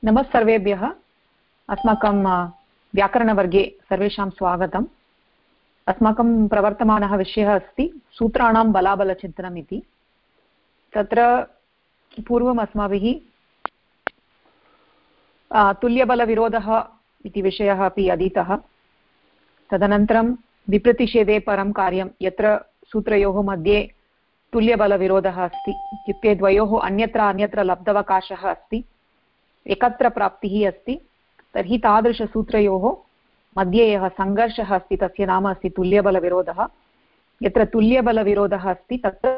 नमः सर्वेभ्यः। अस्माकं व्याकरणवर्गे सर्वेषां स्वागतम्। अस्माकं प्रवर्तमानः विषयः अस्ति सूत्राणां बलाबलचिन्तनम् इति। तत्र पूर्वम् अस्माभिः तुल्यबलविरोधः इति विषयः अपि अधीतः। तदनन्तरं विप्रतिषेधे परं कार्यं, यत्र सूत्रयोः मध्ये तुल्यबलविरोधः अस्ति, इत्युक्ते द्वयोः अन्यत्र लब्धवकाशः अस्ति, एकत्र प्राप्तिः अस्ति, तर्हि तादृशसूत्रयोः मध्ये यः सङ्घर्षः अस्ति तस्य नाम अस्ति तुल्यबलविरोधः। यत्र तुल्यबलविरोधः अस्ति तत्र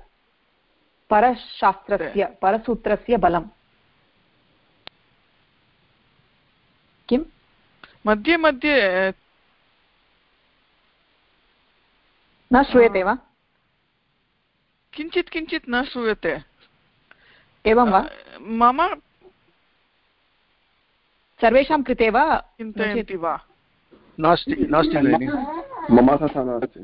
परसूत्रस्य बलम् किं मध्ये मध्ये न श्रूयते वा? किञ्चित् किञ्चित् न श्रूयते। एवं वा? मम सर्वेषां कृते वा चिन्तयन्ति वा? नास्ति भगिनि, मम तथा नास्ति।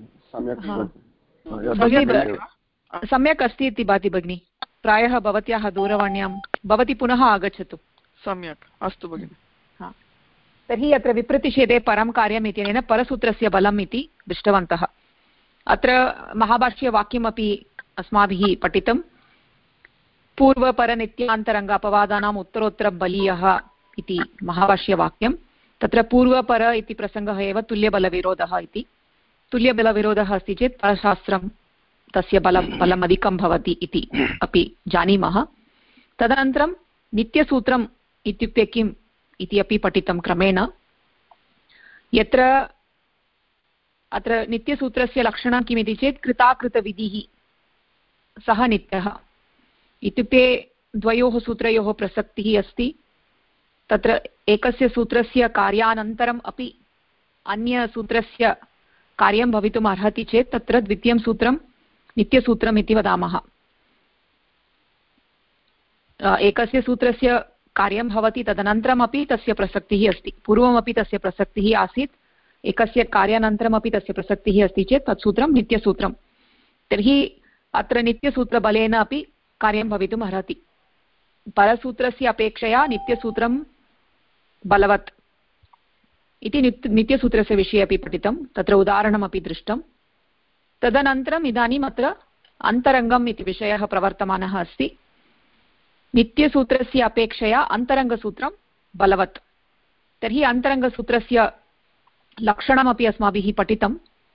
सम्यक् अस्ति इति भाति भगिनि। प्रायः भवत्याः दूरवाण्यां भवती पुनः आगच्छतु। सम्यक्, अस्तु भगिनि। तर्हि अत्र विप्रतिषेधे परं कार्यम् इत्यनेन परसूत्रस्य बलम् इति दृष्टवन्तः। अत्र महाभाष्यवाक्यमपि अस्माभिः पठितं। पूर्वपरनित्यान्तरङ्ग अपवादानाम् उत्तरोत्तरबलीयः इति महाभाष्यवाक्यं। तत्र पूर्वपर इति प्रसङ्गः एव तुल्यबलविरोधः इति। तुल्यबलविरोधः अस्ति चेत् परशास्त्रं तस्य बलम् अधिकं भवति इति अपि जानीमः। तदनन्तरं नित्यसूत्रम् इत्युक्ते किम् इति अपि पठितं क्रमेण। यत्र अत्र नित्यसूत्रस्य लक्षणं किमिति चेत् कृताकृतविधिः, सः नित्यः इत्युक्ते द्वयोः सूत्रयोः प्रसक्तिः अस्ति। तत्र एकस्य सूत्रस्य कार्यानन्तरम् अपि अन्यसूत्रस्य कार्यं भवितुम् अर्हति चेत् तत्र द्वितीयं सूत्रं नित्यसूत्रम् इति वदामः। एकस्य सूत्रस्य कार्यं भवति, तदनन्तरमपि तस्य प्रसक्तिः अस्ति, पूर्वमपि तस्य प्रसक्तिः आसीत्, एकस्य कार्यानन्तरमपि तस्य प्रसक्तिः अस्ति चेत् तत् सूत्रं नित्यसूत्रं। तर्हि अत्र नित्यसूत्रबलेन अपि कार्यं भवितुम् अर्हति। परसूत्रस्य अपेक्षया नित्यसूत्रं बलवत् इति नित्यसूत्रस्य विषये अपि पठितं, तत्र उदाहरणमपि दृष्टं। तदनन्तरम् इदानीम् अत्र अन्तरङ्गम् इति विषयः प्रवर्तमानः अस्ति। नित्यसूत्रस्य अपेक्षया अन्तरङ्गसूत्रं बलवत्। तर्हि अन्तरङ्गसूत्रस्य लक्षणमपि अस्माभिः पठितम्।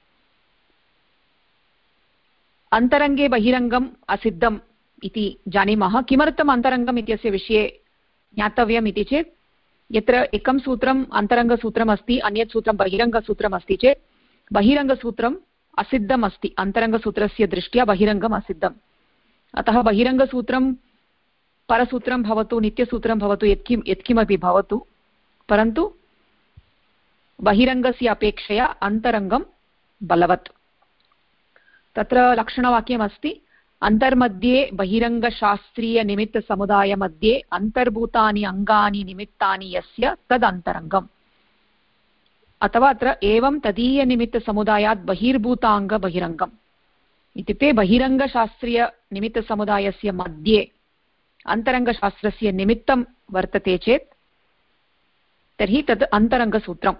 अन्तरङ्गे बहिरङ्गम् असिद्धम् इति जानीमः। किमर्थम् अन्तरङ्गम् इत्यस्य विषये ज्ञातव्यम् इति चेत् यत्र एकं सूत्रम् अन्तरङ्गसूत्रम् अस्ति, अन्यत् सूत्रं बहिरङ्गसूत्रम् अस्ति चेत् बहिरङ्गसूत्रम् असिद्धम् अस्ति, अन्तरङ्गसूत्रस्य दृष्ट्या बहिरङ्गम् असिद्धम्। अतः बहिरङ्गसूत्रं परसूत्रं भवतु, नित्यसूत्रं भवतु, यत्किमपि भवतु, परन्तु बहिरङ्गस्य अपेक्षया अन्तरङ्गं बलवत्। तत्र लक्षणवाक्यमस्ति अन्तर्मध्ये बहिरङ्गशास्त्रीयनिमित्तसमुदायमध्ये अन्तर्भूतानि अङ्गानि निमित्तानि यस्य तदन्तरङ्गम्। अथवा अत्र एवं तदीयनिमित्तसमुदायात् बहिर्भूताङ्गबहिरङ्गम् इत्युक्ते बहिरङ्गशास्त्रीयनिमित्तसमुदायस्य मध्ये अन्तरङ्गशास्त्रस्य निमित्तं वर्तते चेत् तर्हि तत् अन्तरङ्गसूत्रम्।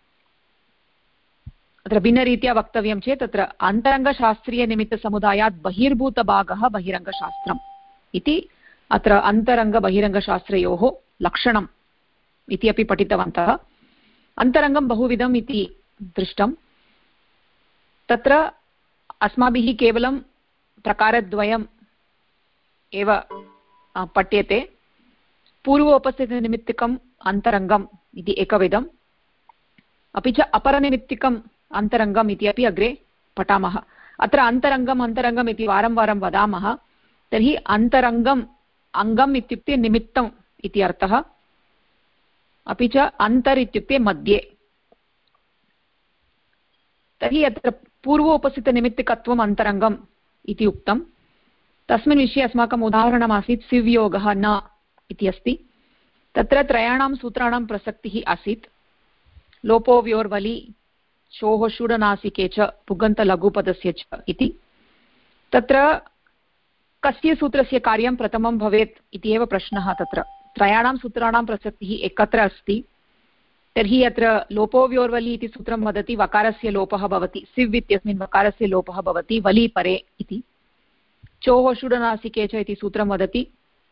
अत्र भिन्नरीत्या वक्तव्यं चेत् तत्र अन्तरङ्गशास्त्रीयनिमित्तसमुदायात् बहिर्भूतभागः बहिरङ्गशास्त्रम् इति अत्र अन्तरङ्गबहिरङ्गशास्त्रयोः लक्षणम् इति अपि पठितवन्तः। अन्तरङ्गं बहुविधम् इति दृष्टं। तत्र अस्माभिः केवलं प्रकारद्वयम् एव पठ्यते। पूर्वोपस्थितनिमित्तिकम् अन्तरङ्गम् इति एकविधम्, अपि च अपरनिमित्तिकम् अन्तरङ्गम् इति अपि अग्रे पठामः। अत्र अन्तरङ्गम् इति वारं वारं वदामः। तर्हि अन्तरङ्गम् अङ्गम् इत्युक्ते निमित्तम् इति अर्थः, अपि च अन्तर् इत्युक्ते मध्ये। तर्हि अत्र पूर्वोपस्थितनिमित्तिकत्वम् अन्तरङ्गम् इति उक्तं। तस्मिन् विषये अस्माकम् उदाहरणमासीत् सिव्योगः न इति अस्ति। तत्र त्रयाणां सूत्राणां प्रसक्तिः आसीत्। लोपो व्योर्वलि शोः षूडनासिके च पुगन्तलघुपदस्य च इति। तत्र कस्य सूत्रस्य कार्यं प्रथमं भवेत् इति एव प्रश्नः तत्र त्रयाणां सूत्राणां प्रसक्तिः एकत्र अस्ति तर्हि अत्र लोपोव्योर्वलि इति सूत्रं वदति वकारस्य लोपः भवति सिव् इत्यस्मिन् वकारस्य लोपः भवति वलि परे इति चोः षुडनासिके च इति सूत्रं वदति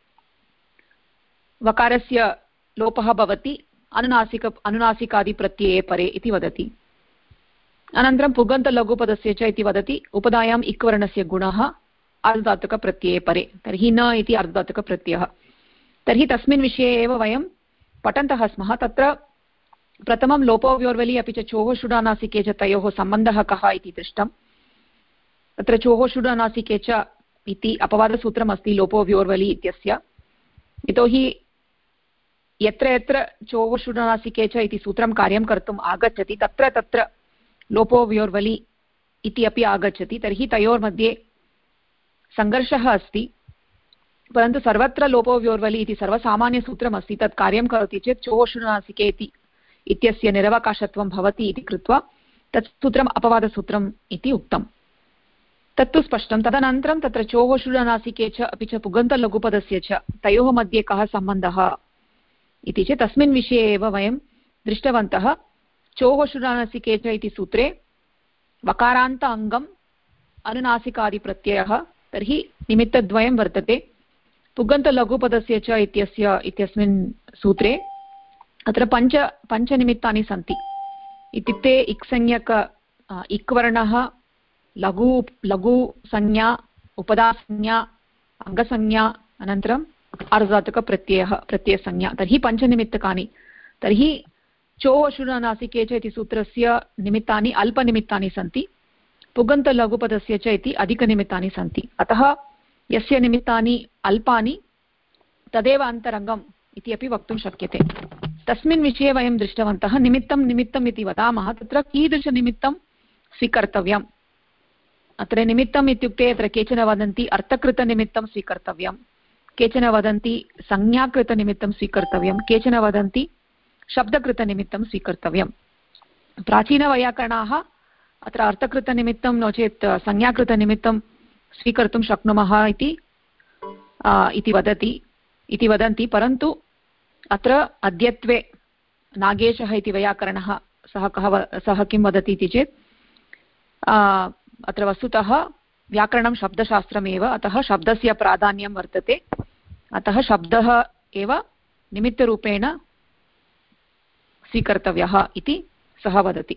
वकारस्य लोपः भवति अनुनासिकादिप्रत्यये परे इति वदति अनन्तरं पुगन्तलघुपदस्य च इति वदति उपधायाम् इक् वर्णस्य गुणः आर्धधातुकप्रत्यये परे तर्हि न इति आर्धधातुकप्रत्ययः तर्हि तस्मिन् विषये एव वयं पठन्तः स्मः तत्र प्रथमं लोपोव्योर्वलि अपि च चोः षुडानासिके च तयोः सम्बन्धः कः इति दृष्टं तत्र चोः षुडानासिके च इति अपवादसूत्रम् अस्ति लोपोव्योर्वलि इत्यस्य यतोहि यत्र यत्र चोः षुडानासिके च इति सूत्रं कार्यं कर्तुम् आगच्छति तत्र तत्र लोपोव्योर्वलि इति अपि आगच्छति तर्हि तयोर्मध्ये सङ्घर्षः अस्ति परन्तु सर्वत्र लोपोव्योर्वलि इति सर्वसामान्यसूत्रमस्ति तत् कार्यं करोति चेत् चोः षुडानासिके इत्यस्य निरवकाशत्वं भवति इति कृत्वा तत् सूत्रम् अपवादसूत्रम् इति उक्तं तत्तु स्पष्टं तदनन्तरं तत्र चोः षुडानासिके च अपि च पुगन्तलघुपदस्य च तयोः मध्ये कः सम्बन्धः इति चेत् तस्मिन् विषये एव वयं दृष्टवन्तः चोः षुडानासिके च इति सूत्रे वकारान्त अङ्गम् अनुनासिकादिप्रत्ययः तर्हि निमित्तद्वयं वर्तते पुगन्तलघुपदस्य च इत्यस्मिन् सूत्रे अत्र पञ्चनिमित्तानि सन्ति इत्युक्ते इक्संज्ञक इक्वर्णः लघुसंज्ञा उपधासंज्ञा अङ्गसंज्ञा अनन्तरम् प्रत्ययसंज्ञा तर्हि पञ्चनिमित्तकानि तर्हि चोः षुडानासिके च इति सूत्रस्य निमित्तानि अल्पनिमित्तानि सन्ति पुगन्तलघुपदस्य च इति अधिकनिमित्तानि सन्ति अतः यस्य निमित्तानि अल्पानि तदेव अन्तरङ्गम् इति अपि वक्तुं शक्यते तस्मिन् विषये वयं दृष्टवन्तः निमित्तम् इति वदामः तत्र कीदृशनिमित्तं स्वीकर्तव्यम् अत्र निमित्तम् इत्युक्ते अत्र केचन वदन्ति अर्थकृतनिमित्तं स्वीकर्तव्यं केचन वदन्ति संज्ञाकृतनिमित्तं स्वीकर्तव्यं केचन वदन्ति शब्दकृतनिमित्तं स्वीकर्तव्यं प्राचीनवैयाकरणाः अत्र अर्थकृतनिमित्तं नो चेत् संज्ञाकृतनिमित्तं स्वीकर्तुं शक्नुमः इति वदन्ति परन्तु अत्र अद्यत्वे नागेशः इति वैयाकरणः सः किं वदति इति चेत् अत्र वस्तुतः व्याकरणं शब्दशास्त्रमेव अतः शब्दस्य प्राधान्यं वर्तते अतः शब्दः एव निमित्तरूपेण स्वीकर्तव्यः इति सः वदति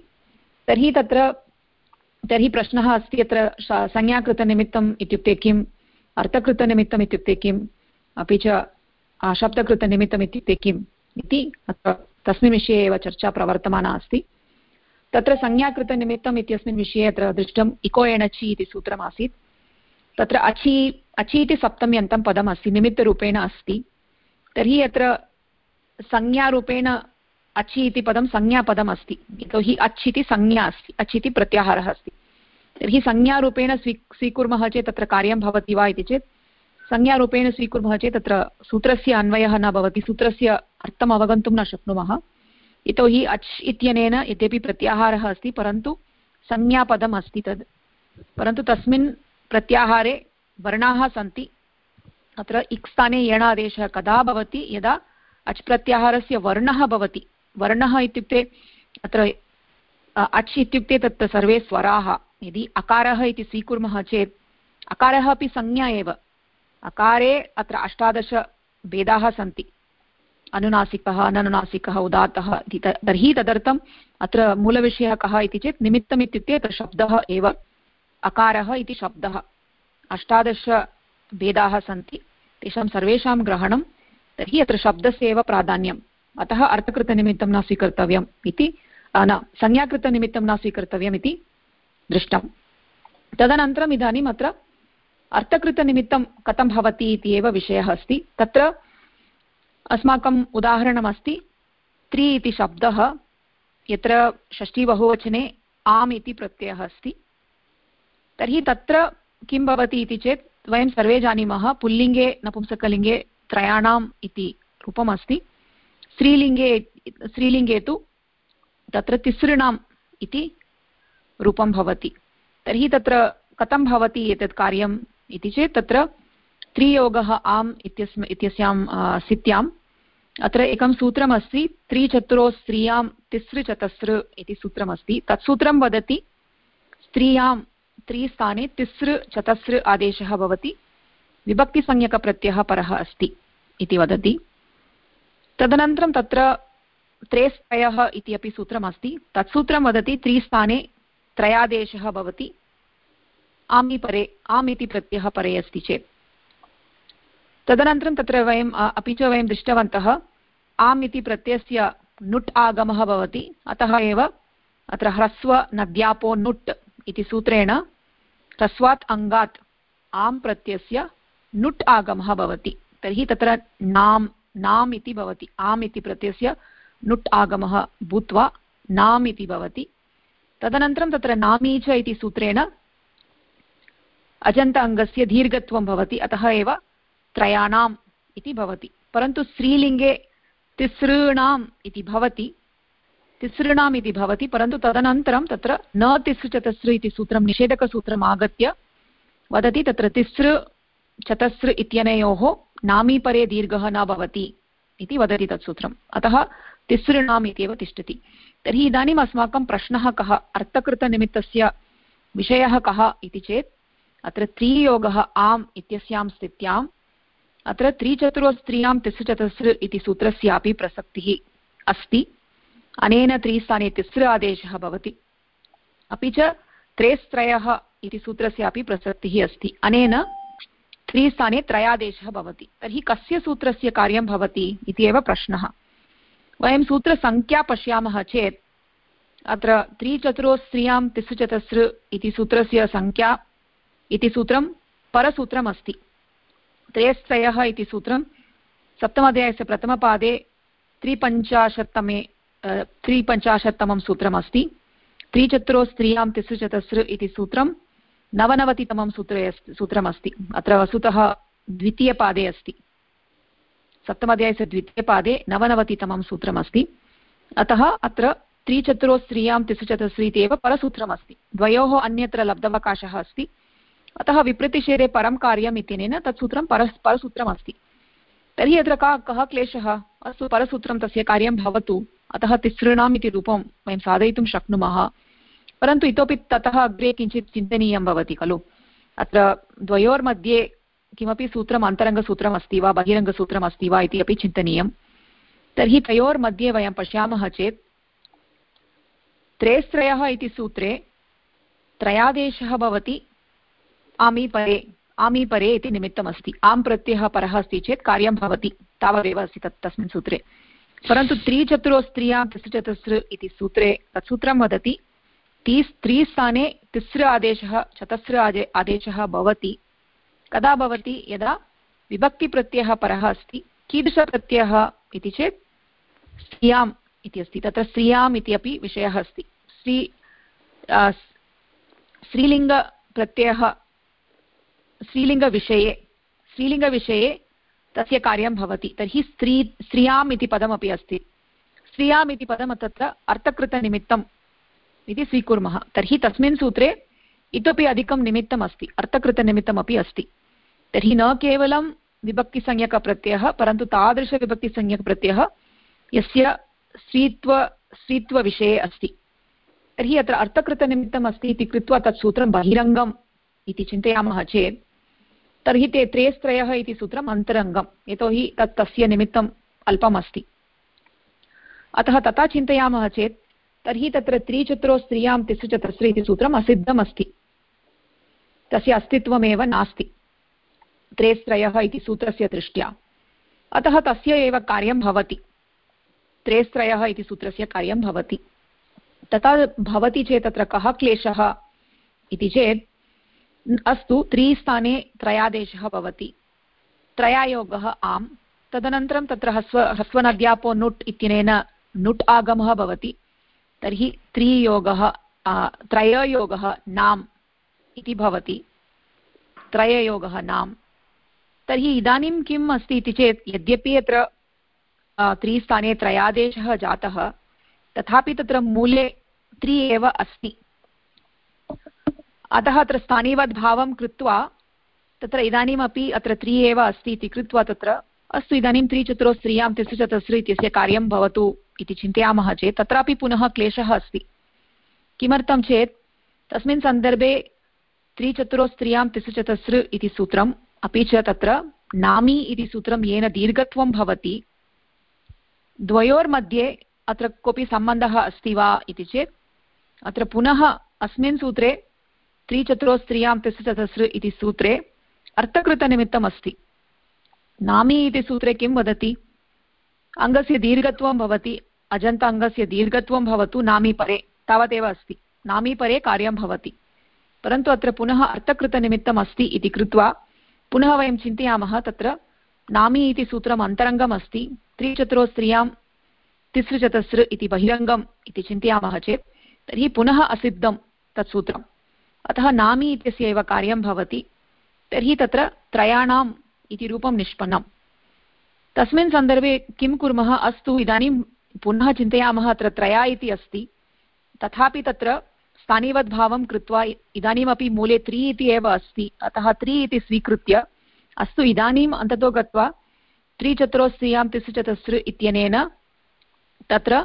तर्हि प्रश्नः अस्ति अत्र संज्ञाकृतनिमित्तम् इत्युक्ते किम् अर्थकृतनिमित्तम् इत्युक्ते किम् अपि च शब्दकृतनिमित्तम् इत्युक्ते किम् इति अत्र तस्मिन् विषये एव चर्चा प्रवर्तमाना अस्ति तत्र संज्ञाकृतनिमित्तम् इत्यस्मिन् विषये अत्र दृष्टम् इको एणचि इति सूत्रमासीत् तत्र अचि इति सप्तम्यन्तं पदम् अस्ति निमित्तरूपेण अस्ति तर्हि अत्र संज्ञारूपेण अचि इति पदं संज्ञापदम् अस्ति यतोहि अच् इति संज्ञा अस्ति अच् इति प्रत्याहारः अस्ति तर्हि संज्ञारूपेण स्वीकुर्मः चेत् तत्र कार्यं भवति वा इति चेत् संज्ञारूपेण स्वीकुर्मः चेत् तत्र सूत्रस्य अन्वयः न भवति सूत्रस्य अर्थम् अवगन्तुं न शक्नुमः यतोहि अच् इत्यनेन यद्यपि प्रत्याहारः अस्ति परन्तु संज्ञापदम् अस्ति तद् परन्तु तस्मिन् प्रत्याहारे वर्णाः सन्ति अत्र इक् स्थाने यणादेशः कदा भवति यदा अच् प्रत्याहारस्य वर्णः भवति वर्णः इत्युक्ते अत्र अच् इत्युक्ते तत्र सर्वे स्वराः यदि अकारः इति स्वीकुर्मः चेत् अकारः अपि संज्ञा एव अकारे अत्र 18 भेदाः सन्ति अनुनासिकः अननुनासिकः उदात्तः तर्हि तदर्थम् अत्र मूलविषयः कः इति चेत् निमित्तम् इत्युक्ते अत्र शब्दः एव अकारः इति शब्दः 18 भेदाः सन्ति तेषां सर्वेषां ग्रहणं तर्हि अत्र शब्दस्य एव प्राधान्यम् अतः अर्थकृतनिमित्तं न स्वीकर्तव्यम् इति न संज्ञाकृतनिमित्तं न स्वीकर्तव्यम् इति दृष्टं तदनन्तरम् इदानीम् अत्र अर्थकृतनिमित्तं कथं भवति इति एव विषयः अस्ति तत्र अस्माकम् उदाहरणमस्ति त्रि इति शब्दः यत्र षष्ठीबहुवचने आम् इति प्रत्ययः अस्ति तर्हि तत्र किं भवति इति चेत् वयं सर्वे जानीमः पुल्लिङ्गे नपुंसकलिङ्गे त्रयाणाम् इति रूपमस्ति स्त्रीलिङ्गे तु तत्र तिसृणाम् इति रूपं भवति तर्हि तत्र कथं भवति एतत् कार्यम् इति चेत् तत्र त्रियोगः आम् इत्यस्यां स्थित्यां अत्र एकं सूत्रमस्ति त्रिचतुरो स्त्रियां तिसृ इति सूत्रमस्ति। तत् सूत्रं वदति स्त्रियां त्रिस्थाने तिसृ चतसृ आदेशः भवति, विभक्तिसंज्ञकप्रत्ययः परः अस्ति इति वदति। तदनन्तरं तत्र त्रेस्त्रयः इति अपि सूत्रमस्ति। तत् सूत्रं वदति त्रिस्थाने त्रयादेशः भवति, आमि परे, आम् इति प्रत्ययः परे अस्ति चेत्। तदनन्तरं तत्र वयं अपि च वयं दृष्टवन्तः आम् इति प्रत्ययस्य नुट् आगमः भवति, अतः एव अत्र ह्रस्व नद्यापो नुट् इति सूत्रेण ह्रस्वात् अङ्गात् आम् प्रत्ययस्य नुट् आगमः भवति। तर्हि तत्र नाम् इति भवति, आम् इति प्रत्ययस्य नुट् आगमः भूत्वा नाम् इति भवति। तदनन्तरं तत्र नामी च इति सूत्रेण अजन्त अङ्गस्य दीर्घत्वं भवति, अतः एव त्रयाणाम् इति भवति। परन्तु स्त्रीलिङ्गे तिसॄणाम् इति भवति, परन्तु तदनन्तरं तत्र न तिसृ चतसृ इति सूत्रं निषेधकसूत्रम् आगत्य वदति तत्र तिसृ चतसृ इत्यनयोः नामी परे दीर्घः न भवति इति वदति तत् सूत्रम्, अतः तिसॄणाम् इत्येव तिष्ठति। तर्हि इदानीम् अस्माकं प्रश्नः कः, अर्थकृतनिमित्तस्य विषयः कः इति चेत् अत्र त्रियोगः आम् इत्यस्यां स्थित्याम् अत्र त्रिचतुरो स्त्रियां तिसृ चतसृ इति सूत्रस्यापि प्रसक्तिः अस्ति। अनेन त्रिस्थाने तिसृ आदेशः भवति, अपि च त्रेस्त्रयः इति सूत्रस्यापि प्रसक्तिः अस्ति, अनेन त्रिस्थाने त्रयादेशः भवति। तर्हि कस्य सूत्रस्य कार्यं भवति इति एव प्रश्नः। वयं सूत्रसङ्ख्या पश्यामः चेत् अत्र त्रिचतुरो स्त्रियां तिसृ चतसृ इति सूत्रस्य संख्या इति सूत्रं परसूत्रम् अस्ति। त्रेस्त्रयः इति सूत्रं सप्तमाध्यायस्य प्रथमपादे 53तमं सूत्रमस्ति। त्रिचतुरो स्त्रियां तिसृ चतसृ इति सूत्रं 99तमं सूत्रमस्ति। अत्र वस्तुतः द्वितीयपादे अस्ति, सप्तमाध्यायस्य द्वितीयपादे 99तमं सूत्रमस्ति, अतः अत्र त्रिचतुरो स्त्रियां तिसृ चतसृ इति एव परसूत्रमस्ति। द्वयोः अन्यत्र लब्धवकाशः अस्ति, अतः विप्रतिषेधे परं कार्यम् इत्यनेन तत् सूत्रं परसूत्रमस्ति। तर्हि अत्र कः क्लेशः? अस्तु, परसूत्रं तस्य कार्यं भवतु, अतः तिसॄणाम् इति रूपं वयं साधयितुं शक्नुमः, परन्तु इतोपि ततः अग्रे किञ्चित् चिन्तनीयं भवति खलु। अत्र द्वयोर्मध्ये किमपि सूत्रम् अन्तरङ्गसूत्रम् अस्ति वा बहिरङ्गसूत्रम् अस्ति वा इति अपि चिन्तनीयं। तर्हि तयोर्मध्ये वयं पश्यामः चेत् त्रेस्त्रयः इति सूत्रे त्रयादेशः भवति आमी परे इति निमित्तमस्ति। आम् प्रत्ययः परः अस्ति चेत् कार्यं भवति, तावदेव अस्ति तस्मिन् सूत्रे। परन्तु त्रिचतुरो स्त्रियां तिसृ चतसृ इति सूत्रे तत् सूत्रं वदति त्रिस्थाने तिसृ आदेशः चतसृ आदेशः भवति। कदा भवति? यदा विभक्तिप्रत्ययः परः अस्ति। कीदृशप्रत्ययः इति चेत् स्त्रियाम् इति अस्ति, तत्र स्त्रियाम् इति अपि विषयः अस्ति। स्त्रीलिङ्गप्रत्ययः स्त्रीलिङ्गविषये तस्य कार्यं भवति। तर्हि स्त्रियाम् इति पदमपि अस्ति। स्त्रियाम् इति पदं तत्र अर्थकृतनिमित्तम् इति स्वीकुर्मः। तर्हि तस्मिन् सूत्रे इतोपि अधिकं निमित्तम् अस्ति, अर्थकृतनिमित्तमपि अस्ति। तर्हि न केवलं विभक्तिसंज्ञकप्रत्ययः, परन्तु तादृशविभक्तिसंज्ञकप्रत्ययः यस्य स्त्रीत्वविषये अस्ति। तर्हि अत्र अर्थकृतनिमित्तम् अस्ति इति कृत्वा तत् सूत्रं बहिरङ्गम् इति चिन्तयामः चेत् तर्हि ते त्रेस्त्रयः इति सूत्रम् अन्तरङ्गम्, यतोहि तत् तस्य निमित्तम् अल्पम् अस्ति। अतः तथा चिन्तयामः चेत् तर्हि तत्र त्रिचतुरो स्त्रियां तिसृ चतसृ इति सूत्रम् असिद्धम् अस्ति, तस्य अस्तित्वमेव नास्ति त्रेस्त्रयः इति सूत्रस्य दृष्ट्या। अतः तस्य एव कार्यं भवति, त्रेस्त्रयः इति सूत्रस्य कार्यं भवति। तथा भवति चेत् तत्र कः क्लेशः इति चेत् अस्तु, त्रिस्थाने त्रयादेशः भवति, त्रयायोगः आम्, तदनन्तरं तत्र ह्रस्वनद्यापो नुट् इत्यनेन नुट् आगमः भवति। तर्हि त्रययोगः नाम् इति भवति, त्रययोगः नाम्। तर्हि इदानीं किम् अस्ति इति चेत् यद्यपि अत्र त्रिस्थाने त्रयादेशः जातः, तथापि तत्र मूले 3 एव अस्ति। अतः अत्र स्थानीवद्भावं कृत्वा तत्र इदानीमपि अत्र 3 एव अस्ति इति कृत्वा तत्र अस्तु इदानीं त्रिचतुरस्त्रियां तिसृचतस्रु इत्यस्य कार्यं भवतु इति चिन्तयामः चेत् तत्रापि पुनः क्लेशः अस्ति। किमर्थं चेत् तस्मिन् सन्दर्भे त्रिचतुरस्त्रियां तिसृचतस्रु इति सूत्रम् अपि च तत्र नामी इति सूत्रं येन दीर्घत्वं भवति द्वयोर्मध्ये अत्र कोऽपि सम्बन्धः अस्ति वा इति चेत् अत्र पुनः अस्मिन् सूत्रे त्रिचतुरस्त्रियां तिसृचतस्रु इति सूत्रे अर्थकृतनिमित्तम् अस्ति। नामी इति सूत्रे किं वदति अङ्गस्य दीर्घत्वं भवति अजन्त अङ्गस्य दीर्घत्वं भवतु नामी परे तावदेव अस्ति नामी परे कार्यं भवति परन्तु अत्र पुनः अर्थकृतनिमित्तम् अस्ति इति कृत्वा पुनः वयं चिन्तयामः तत्र नामी इति सूत्रम् अन्तरङ्गम् अस्ति त्रिचतुरस्त्रियां तिसृचतस्रु इति बहिरङ्गम् इति चिन्तयामः चेत् तर्हि पुनः असिद्धं तत् सूत्रम् अतः नामी इत्यस्य एव कार्यं भवति तर्हि तत्र त्रयाणाम् इति रूपं निष्पन्नम्। तस्मिन् सन्दर्भे किं कुर्मः अस्तु इदानीं पुनः चिन्तयामः अत्र त्रया इति अस्ति तथापि तत्र स्थानिवद्भावं कृत्वा इदानीमपि मूले 3 इति एव अस्ति अतः 3 इति स्वीकृत्य अस्तु इदानीम् अन्ततो गत्वा त्रिचतुरस्त्रियां तिसृचतस्रु इत्यनेन तत्र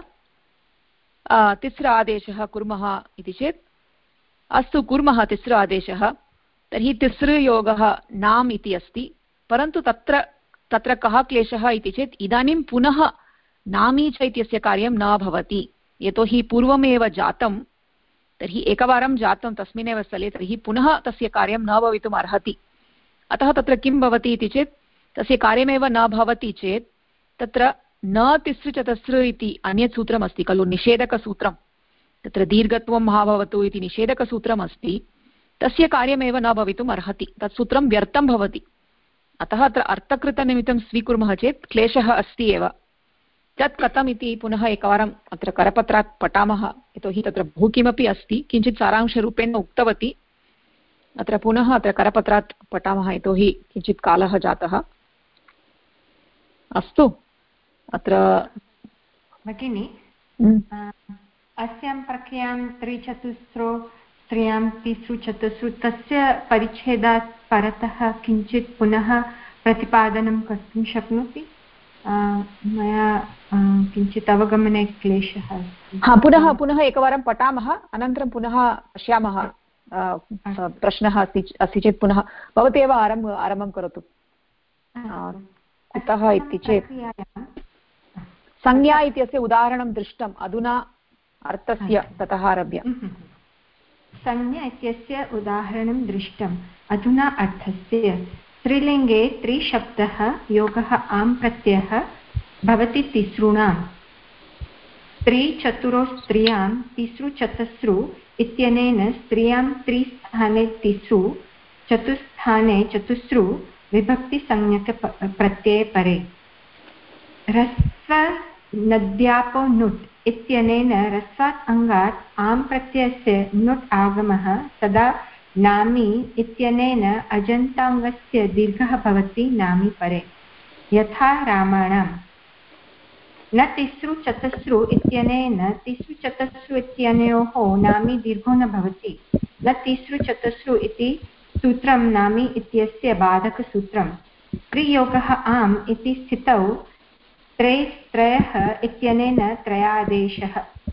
तिस्र आदेशः कुर्मः इति चेत् अस्तु कुर्मः तिस्र आदेशः तर्हि तिसृयोगः नाम् इति अस्ति परन्तु तत्र कः क्लेशः इति चेत् इदानीं पुनः नामी च इत्यस्य कार्यं न भवति यतोहि पूर्वमेव जातं तर्हि एकवारं जातं तस्मिन्नेव स्थले तर्हि पुनः तस्य कार्यं न भवितुम् अर्हति अतः तत्र किं भवति इति चेत् तस्य कार्यमेव न भवति चेत् तत्र न तिसृचतस्रु इति अन्यत् सूत्रमस्ति खलु निषेधकसूत्रं तत्र दीर्घत्वं मा भवतु इति निषेधकसूत्रम् अस्ति तस्य कार्यमेव न भवितुम् अर्हति तत् सूत्रं व्यर्थं भवति अतः अत्र अर्थकृतनिमित्तं स्वीकुर्मः चेत् क्लेशः अस्ति एव तत् कथम् इति पुनः एकवारम् अत्र करपत्रात् पठामः यतोहि तत्र बहु किमपि अस्ति किञ्चित् सारांशरूपेण उक्तवती अत्र पुनः अत्र करपत्रात् पठामः यतोहि किञ्चित् कालः जातः। अस्तु अत्र भगिनी अस्यां प्रक्रियां त्रिचतुस्रो स्त्रियां तिसृ चतुस्रु तस्य परिच्छेदात् परतः किञ्चित् पुनः प्रतिपादनं कर्तुं शक्नोति मया किञ्चित् अवगमने क्लेशः अस्ति। पुनः एकवारं पठामः अनन्तरं पुनः पश्यामः प्रश्नः अस्ति चेत् पुनः भवती एव आरम्भं करोतु। कुतः इति चेत् संज्ञा इत्यस्य उदाहरणं दृष्टम् अधुना अर्थस्य ततः आरभ्य संज्ञा इत्यस्य उदाहरणं दृष्टम् अधुना अर्थस्य स्त्रीलिङ्गे त्रिशब्दः योगः आम् प्रत्ययः भवति तिसॄणां त्रिचतुरो स्त्रियां तिसृ चतस्रु इत्यनेन स्त्रियां त्रिस्थाने तिसृ चतुस्थाने चतुस्रु विभक्तिसंज्ञक प्रत्यये परे ह्रस्व नद्यापो नुट् इत्यनेन ह्रस्वात् अङ्गात् आम् प्रत्ययस्य नुट् आगमः तदा नामी इत्यनेन अजन्ताङ्गस्य दीर्घः भवति नामी परे यथा रामाणां न तिसृ चतस्रु इत्यनेन तिसृ चतस्रु इत्यनयोः नामी दीर्घो न भवति न तिसृ चतस्रु इति सूत्रं नामी इत्यस्य बाधकसूत्रं त्रियोगः आम् इति स्थितौ त्रयः इत्यनेन त्रयादेशः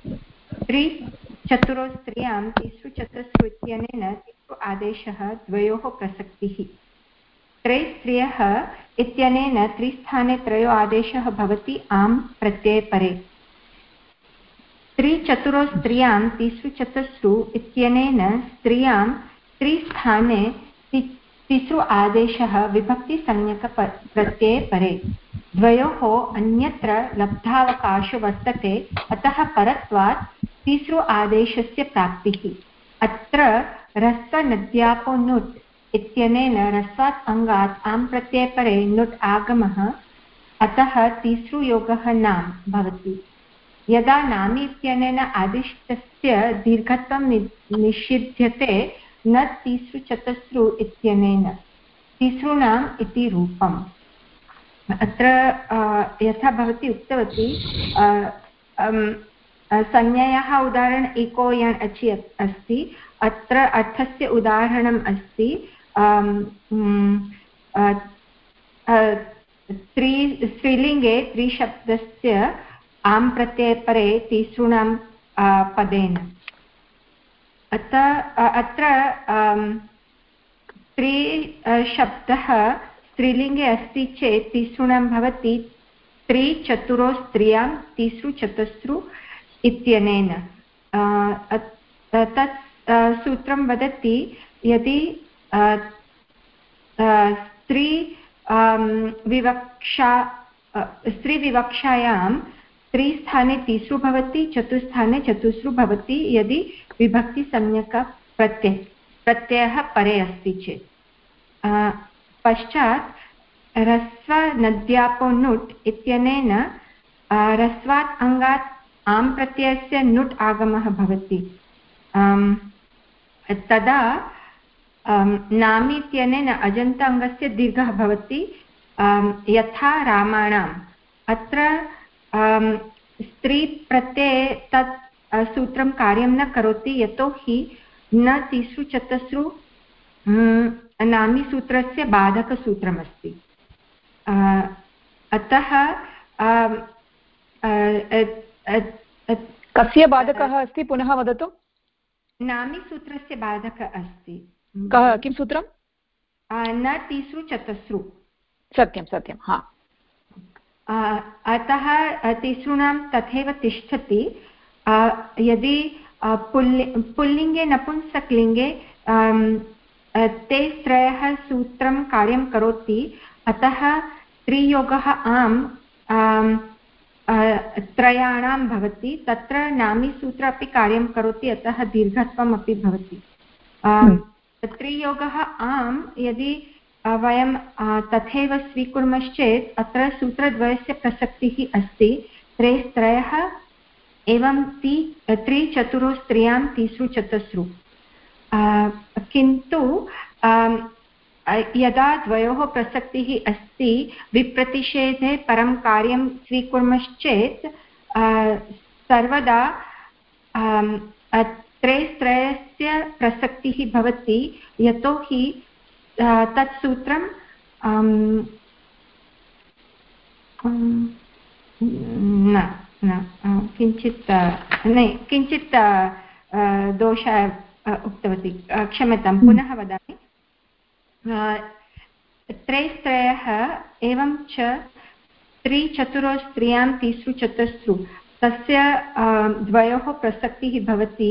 त्रिचतुरो स्त्रियां तिसृ चतस्रु इत्यनेन तिसृ आदेशः द्वयोः प्रसक्तिः त्रयस्त्रियः इत्यनेन त्रिस्थाने त्रयो आदेशः भवति आम् प्रत्यये परे त्रिचतुरो स्त्रियां तिसृ चतस्रु इत्यनेन स्त्रियां त्रिस्थाने तिसृ आदेशः विभक्तिसंज्ञक प्रत्यये परे द्वयोः अन्यत्र लब्धावकाशो वर्तते अतः परत्वात् तिसृ आदेशस्य प्राप्तिः अत्र ह्रस्वनद्यापो नुट् इत्यनेन ह्रस्वात् अङ्गात् आम् प्रत्यये परे नुट् आगमः अतः तिसृ योगः नाम् भवति यदा नामी इत्यनेन आदिष्टस्य दीर्घत्वं निषिध्यते न तिसृ चतस्रु इत्यनेन तिसॄणाम् इति रूपम् अत्र यथा भवती उक्तवती संज्ञायाः उदाहरणम् एको यण् अचि अस्ति अत्र अर्थस्य उदाहरणम् अस्ति स्त्रीलिङ्गे त्रिशब्दस्य आम् प्रत्यये परे तिसॄणां पदेन अत्र त्रिशब्दः स्त्रीलिङ्गे अस्ति चेत् तिसॄणां भवति त्रिचतुरो स्त्रियां तिसृ चतस्रु इत्यनेन तत् सूत्रं वदति यदि स्त्रीविवक्षायां त्रिस्थाने तिसृ भवति चतुस्थाने चतुस्रु भवति यदि विभक्तिसंज्ञक प्रत्ययः परे अस्ति चेत् पश्चात् ह्रस्वनद्यापो नुट् इत्यनेन ह्रस्वात् अङ्गात् आम् प्रत्ययस्य नुट् आगमः भवति तदा नामि इत्यनेन अजन्त अङ्गस्य दीर्घः भवति यथा रामाणाम् अत्र स्त्रीप्रत्यये तत् सूत्रं कार्यं न करोति यतोहि न तिसृ चतस्रु नामीसूत्रस्य बाधकसूत्रमस्ति अतः कस्य बाधकः अस्ति पुनः वदतु नामीसूत्रस्य बाधकः अस्ति किं सूत्रं न तिसृ चतस्रु सत्यं सत्यं हा अतः तिसॄणां तथैव तिष्ठति यदि पुल्लिङ्गे नपुंसकलिङ्गे ते त्रयः सूत्रं कार्यं करोति अतः त्रियोगः आम् त्रयाणां भवति तत्र नामीसूत्र अपि कार्यं करोति अतः दीर्घत्वम् अपि भवति त्रियोगः आम् यदि वयं तथैव स्वीकुर्मश्चेत् अत्र सूत्रद्वयस्य प्रसक्तिः अस्ति त्रयः एवं त्रिचतुरो स्त्रियां तिसृ चतस्रु किन्तु यदा द्वयोः प्रसक्तिः अस्ति विप्रतिषेधे परं कार्यं स्वीकुर्मश्चेत् सर्वदा त्रयस्य प्रसक्तिः भवति यतोहि तत् सूत्रं किञ्चित् दोषः उक्तवती क्षम्यतां पुनः वदामि त्रयः एवं च त्रिचतुरो स्त्रियां तिसृ चतस्रु तस्य द्वयोः प्रसक्तिः भवति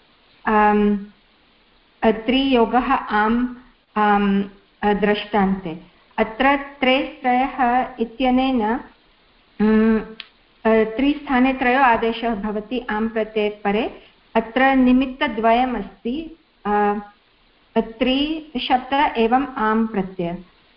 त्रियोगः आम् दृष्टान्ते अत्र त्रयः इत्यनेन त्रिस्थाने त्रयो आदेशः भवति आम् प्रत्यये परे अत्र निमित्तद्वयमस्ति त्रिशब्द एवं आम् प्रत्यय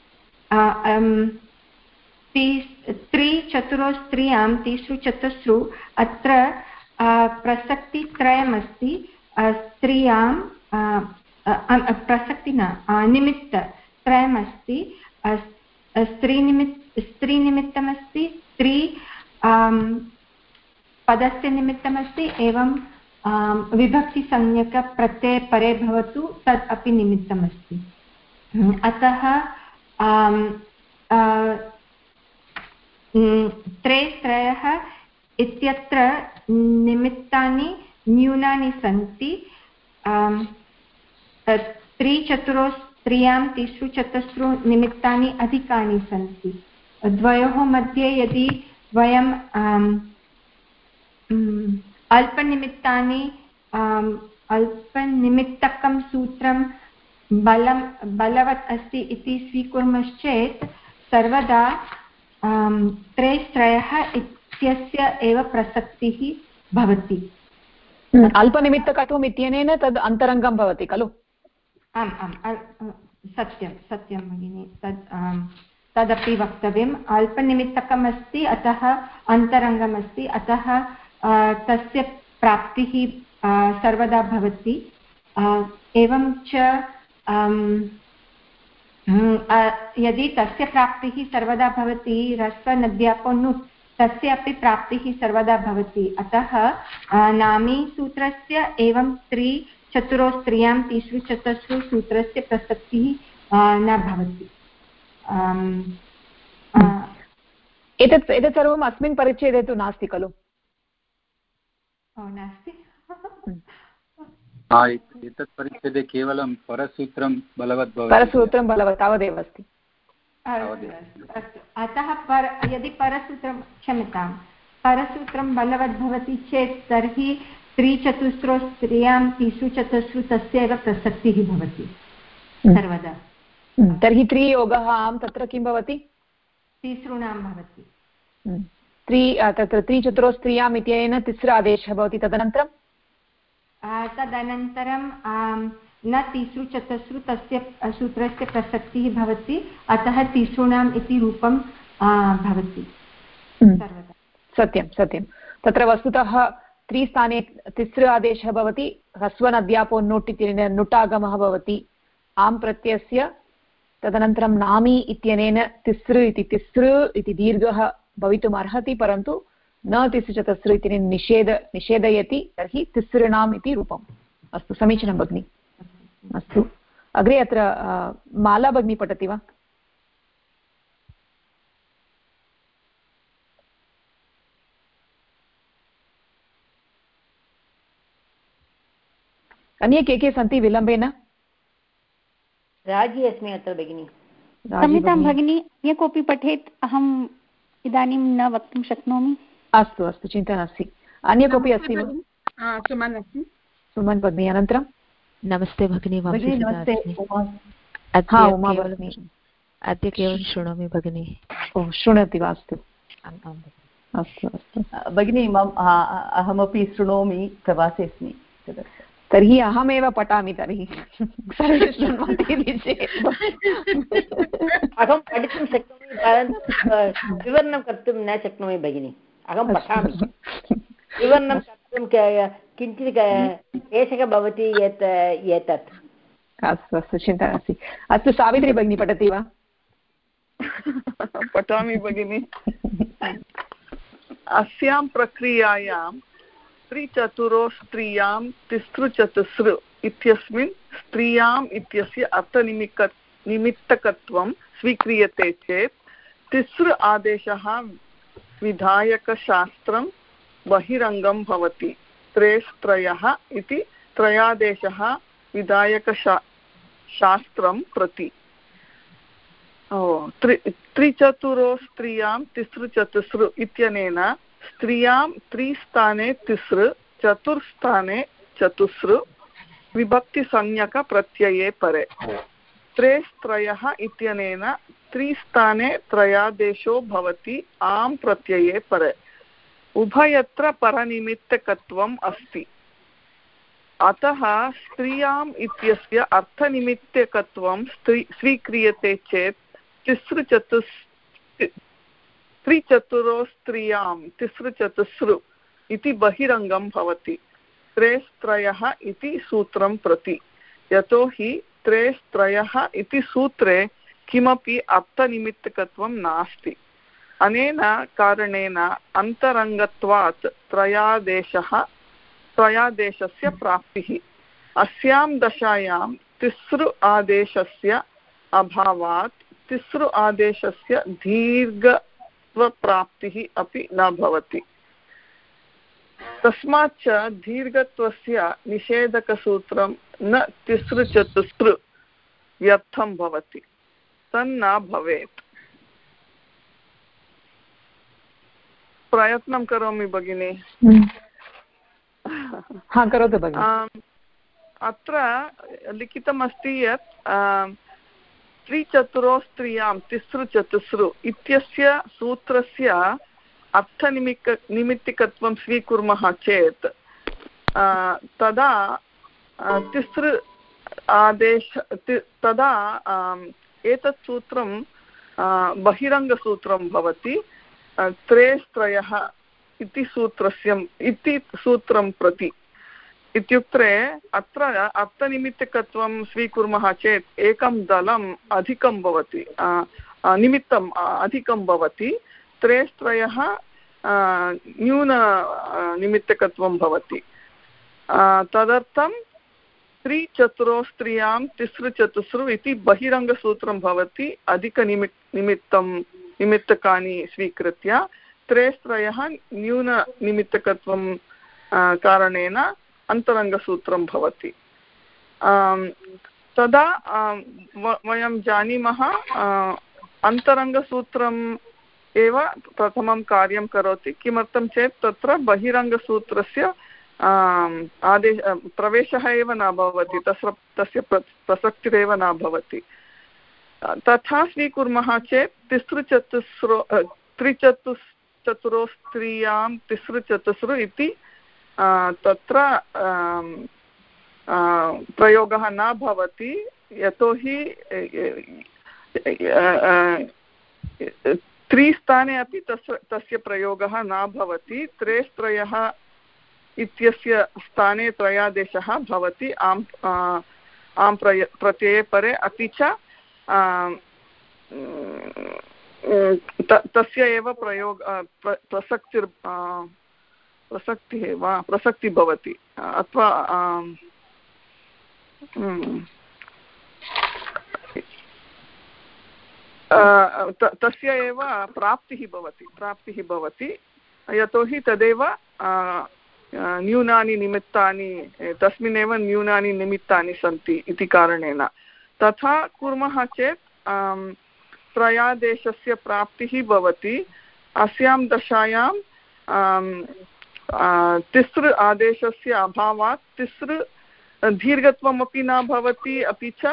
त्रिचतुरो स्त्रियां तिसृ चतस्रु अत्र प्रसक्तित्रयमस्ति स्त्रियां प्रसक्ति न निमित्तत्रयमस्ति स्त्रीनिमित्तमस्ति पदस्य निमित्तमस्ति एवं विभक्तिसंज्ञकप्रत्यये परे भवतु तत् अपि निमित्तमस्ति अतः त्रयः इत्यत्र निमित्तानि न्यूनानि सन्ति त्रिचतुरो स्त्रियां तिसृ चतस्रु निमित्तानि अधिकानि सन्ति द्वयोः मध्ये यदि वयं अल्पनिमित्तकं सूत्रं बलवत् अस्ति इति स्वीकुर्मश्चेत् सर्वदा त्रयः इत्यस्य एव प्रसक्तिः भवति अल्पनिमित्तकत्वम् इत्यनेन तद् अन्तरङ्गं भवति खलु आम् आम् सत्यं भगिनि तदपि वक्तव्यम् अल्पनिमित्तकम् अस्ति अतः अन्तरङ्गमस्ति अतः तस्य प्राप्तिः सर्वदा भवति एवं च यदि तस्य प्राप्तिः सर्वदा भवति ह्रस्वनद्यापो नुट् तस्य अपि प्राप्तिः सर्वदा भवति अतः नामीसूत्रस्य एवं त्रिचतुरो स्त्रियां तिसृ चतस्रु सूत्रस्य प्रसक्तिः न भवति एतत् सर्वम् अस्मिन् परिच्छेदे तु नास्ति खलु? नास्ति। एतत् परिच्छेदे केवलं परसूत्रं बलवत् भवति। परसूत्रं बलवत् तावदेव अस्ति। अतः यदि परसूत्रं क्षम्यतां परसूत्रं बलवत् भवति चेत् तर्हि त्रिचतुस्रो स्त्रियां तिसृ चतुस्रु तस्यैव प्रसक्तिः भवति सर्वदा। तर्हि त्रियोगः आं तत्र किं भवति? तिसॄणां भवति। तत्र त्रिचतुरो स्त्रियाम् इत्यनेन तिस्र आदेशः भवति। तदनन्तरं न तिसृ चतुस्रु तस्य सूत्रस्य प्रसक्तिः भवति, अतः तिसॄणाम् इति रूपं भवति सर्वदा। सत्यं सत्यं। तत्र वस्तुतः त्रिस्थाने तिस्र आदेशः भवति, ह्रस्वन् अध्यापो नुट् इत्यनेन नुटागमः भवति आम् प्रत्ययस्य। तदनन्तरं नामी इत्यनेन तिसृ इति दीर्घः भवितुम् अर्हति, परन्तु न तिसृ चतुस्रु इत्यनेन निषेधयति, तर्हि तिसॄणाम् इति रूपम्। अस्तु, समीचीनं भगिनि। अस्तु, अग्रे अत्र माला भगिनी पठति वा? अन्ये के सन्ति विलम्बेन? राजी अस्मि अत्र भगिनी। क्षम्यतां भगिनी, अन्य कोऽपि पठेत्, अहम् इदानीं न वक्तुं शक्नोमि। अस्तु अस्तु, चिन्ता नास्ति। अन्य कोऽपि अस्ति वा? सुमन् अस्ति। सुमन् भगिनी, अनन्तरं? नमस्ते भगिनी। अद्य केवलं शृणोमि भगिनी। ओ, शृणोति वा? अस्तु अस्तु अस्तु भगिनी, अहमपि शृणोमि, प्रवासे अस्मि। तर्हि अहमेव पठामि तर्हि सर्वे शृण्वन्ति चेत्। अहं पठितुं शक्नोमि, परन्तु विवरणं कर्तुं न शक्नोमि भगिनी। अहं पठामि, विवरणं कर्तुं किञ्चित् क्लेशः भवति एतत्। अस्तु अस्तु, चिन्ता नास्ति। अस्तु, सावित्री भगिनी पठति वा? पठामि भगिनि। अस्यां प्रक्रियायां त्रिचतुरो स्त्रियां तिसृ चतुस्रु इत्यस्मिन् स्त्रियाम् इत्यस्य अर्थनिमित्तकत्वं स्वीक्रियते चेत् तिसृ आदेशः विधायकशास्त्रं बहिरङ्गं भवति। त्रेस्त्रयः इति त्रयादेशः विधायकशास्त्रं प्रति। त्रिचतुरो स्त्रियां तिसृ चतुस्रु इत्यनेन स्त्रियां त्रिस्थाने तिसृ चतुर्स्थाने चतुस्रु विभक्तिसंज्ञकप्रत्यये परे। त्रेस्त्रयः इत्यनेन त्रिस्थाने त्रयादेशो भवति आम् प्रत्यये परे। उभयत्र परनिमित्तकत्वम् अस्ति, अतः स्त्रियाम् इत्यस्य अर्थनिमित्तकत्वं स्वीक्रियते चेत् त्रिचतुरो स्त्रियां तिसृ चतुस्रु इति बहिरङ्गं भवति त्रेस्त्रयः इति सूत्रं प्रति। यतोहि त्रेस्त्रयः इति सूत्रे किमपि अर्थनिमित्तकत्वं नास्ति। अनेन कारणेन अन्तरङ्गत्वात् त्रयादेशस्य प्राप्तिः। अस्यां दशायां तिसृ आदेशस्य अभावात् तिसृ आदेशस्य दीर्घत्वप्राप्तिः अपि न भवति। तस्माच्च दीर्घत्वस्य निषेधकसूत्रं न तिसृ चतुस्रु व्यर्थं भवति, तन्न भवेत्। प्रयत्नं करोमि भगिनी। करोतु भगिनी। अत्र लिखितमस्ति यत् त्रिचतुरो स्त्रियां तिसृ चतुस्रु इत्यस्य सूत्रस्य अर्थनिमित्तिकत्वं स्वीकुर्मः चेत् तदा तिसृ आदेश तदा एतत् सूत्रं बहिरङ्गसूत्रं भवति। त्रेस्त्रयः इति सूत्रं प्रति। इत्युक्ते अत्र अर्थनिमित्तकत्वं स्वीकुर्मः चेत् एकं दलम् अधिकं भवति, निमित्तम् अधिकं भवति। त्रेस्त्रयः न्यूननिमित्तकत्वं भवति। तदर्थं त्रिचतुरो स्त्रियां तिसृ चतुस्रु इति बहिरङ्गसूत्रं भवति, अधिकनिमित्तं निमित्तकानि स्वीकृत्य त्रयस्त्रयः न्यूननिमित्तकत्वं कारणेन अन्तरङ्गसूत्रं भवति। तदा वयं जानीमः अन्तरङ्गसूत्रम् एव प्रथमं कार्यं करोति। किमर्थं चेत् तत्र बहिरङ्गसूत्रस्य प्रवेशः एव न भवति, तस्य प्रसक्तिरेव न भवति। तथा स्वीकुर्मः चेत् त्रिचतुरोस्त्रियां तिसृचतुस्रु इति तत्र प्रयोगः न भवति, यतोहि त्रिस्थाने अपि तस्य प्रयोगः न भवति। त्रयस्त्रयः इत्यस्य स्थाने त्रयादेशः भवति आम् प्रत्यये परे, अपि च तस्य एव प्रसक्तिः भवति अथवा तस्य एव प्राप्तिः भवति यतोहि तदेव न्यूनानि निमित्तानि, तस्मिन्नेव न्यूनानि निमित्तानि सन्ति इति कारणेन। तथा कुर्मः चेत् त्रयादेशस्य प्राप्तिः भवति। अस्यां दशायां तिसृ आदेशस्य अभावात् तिसृ दीर्घत्वमपि न भवति, अपि च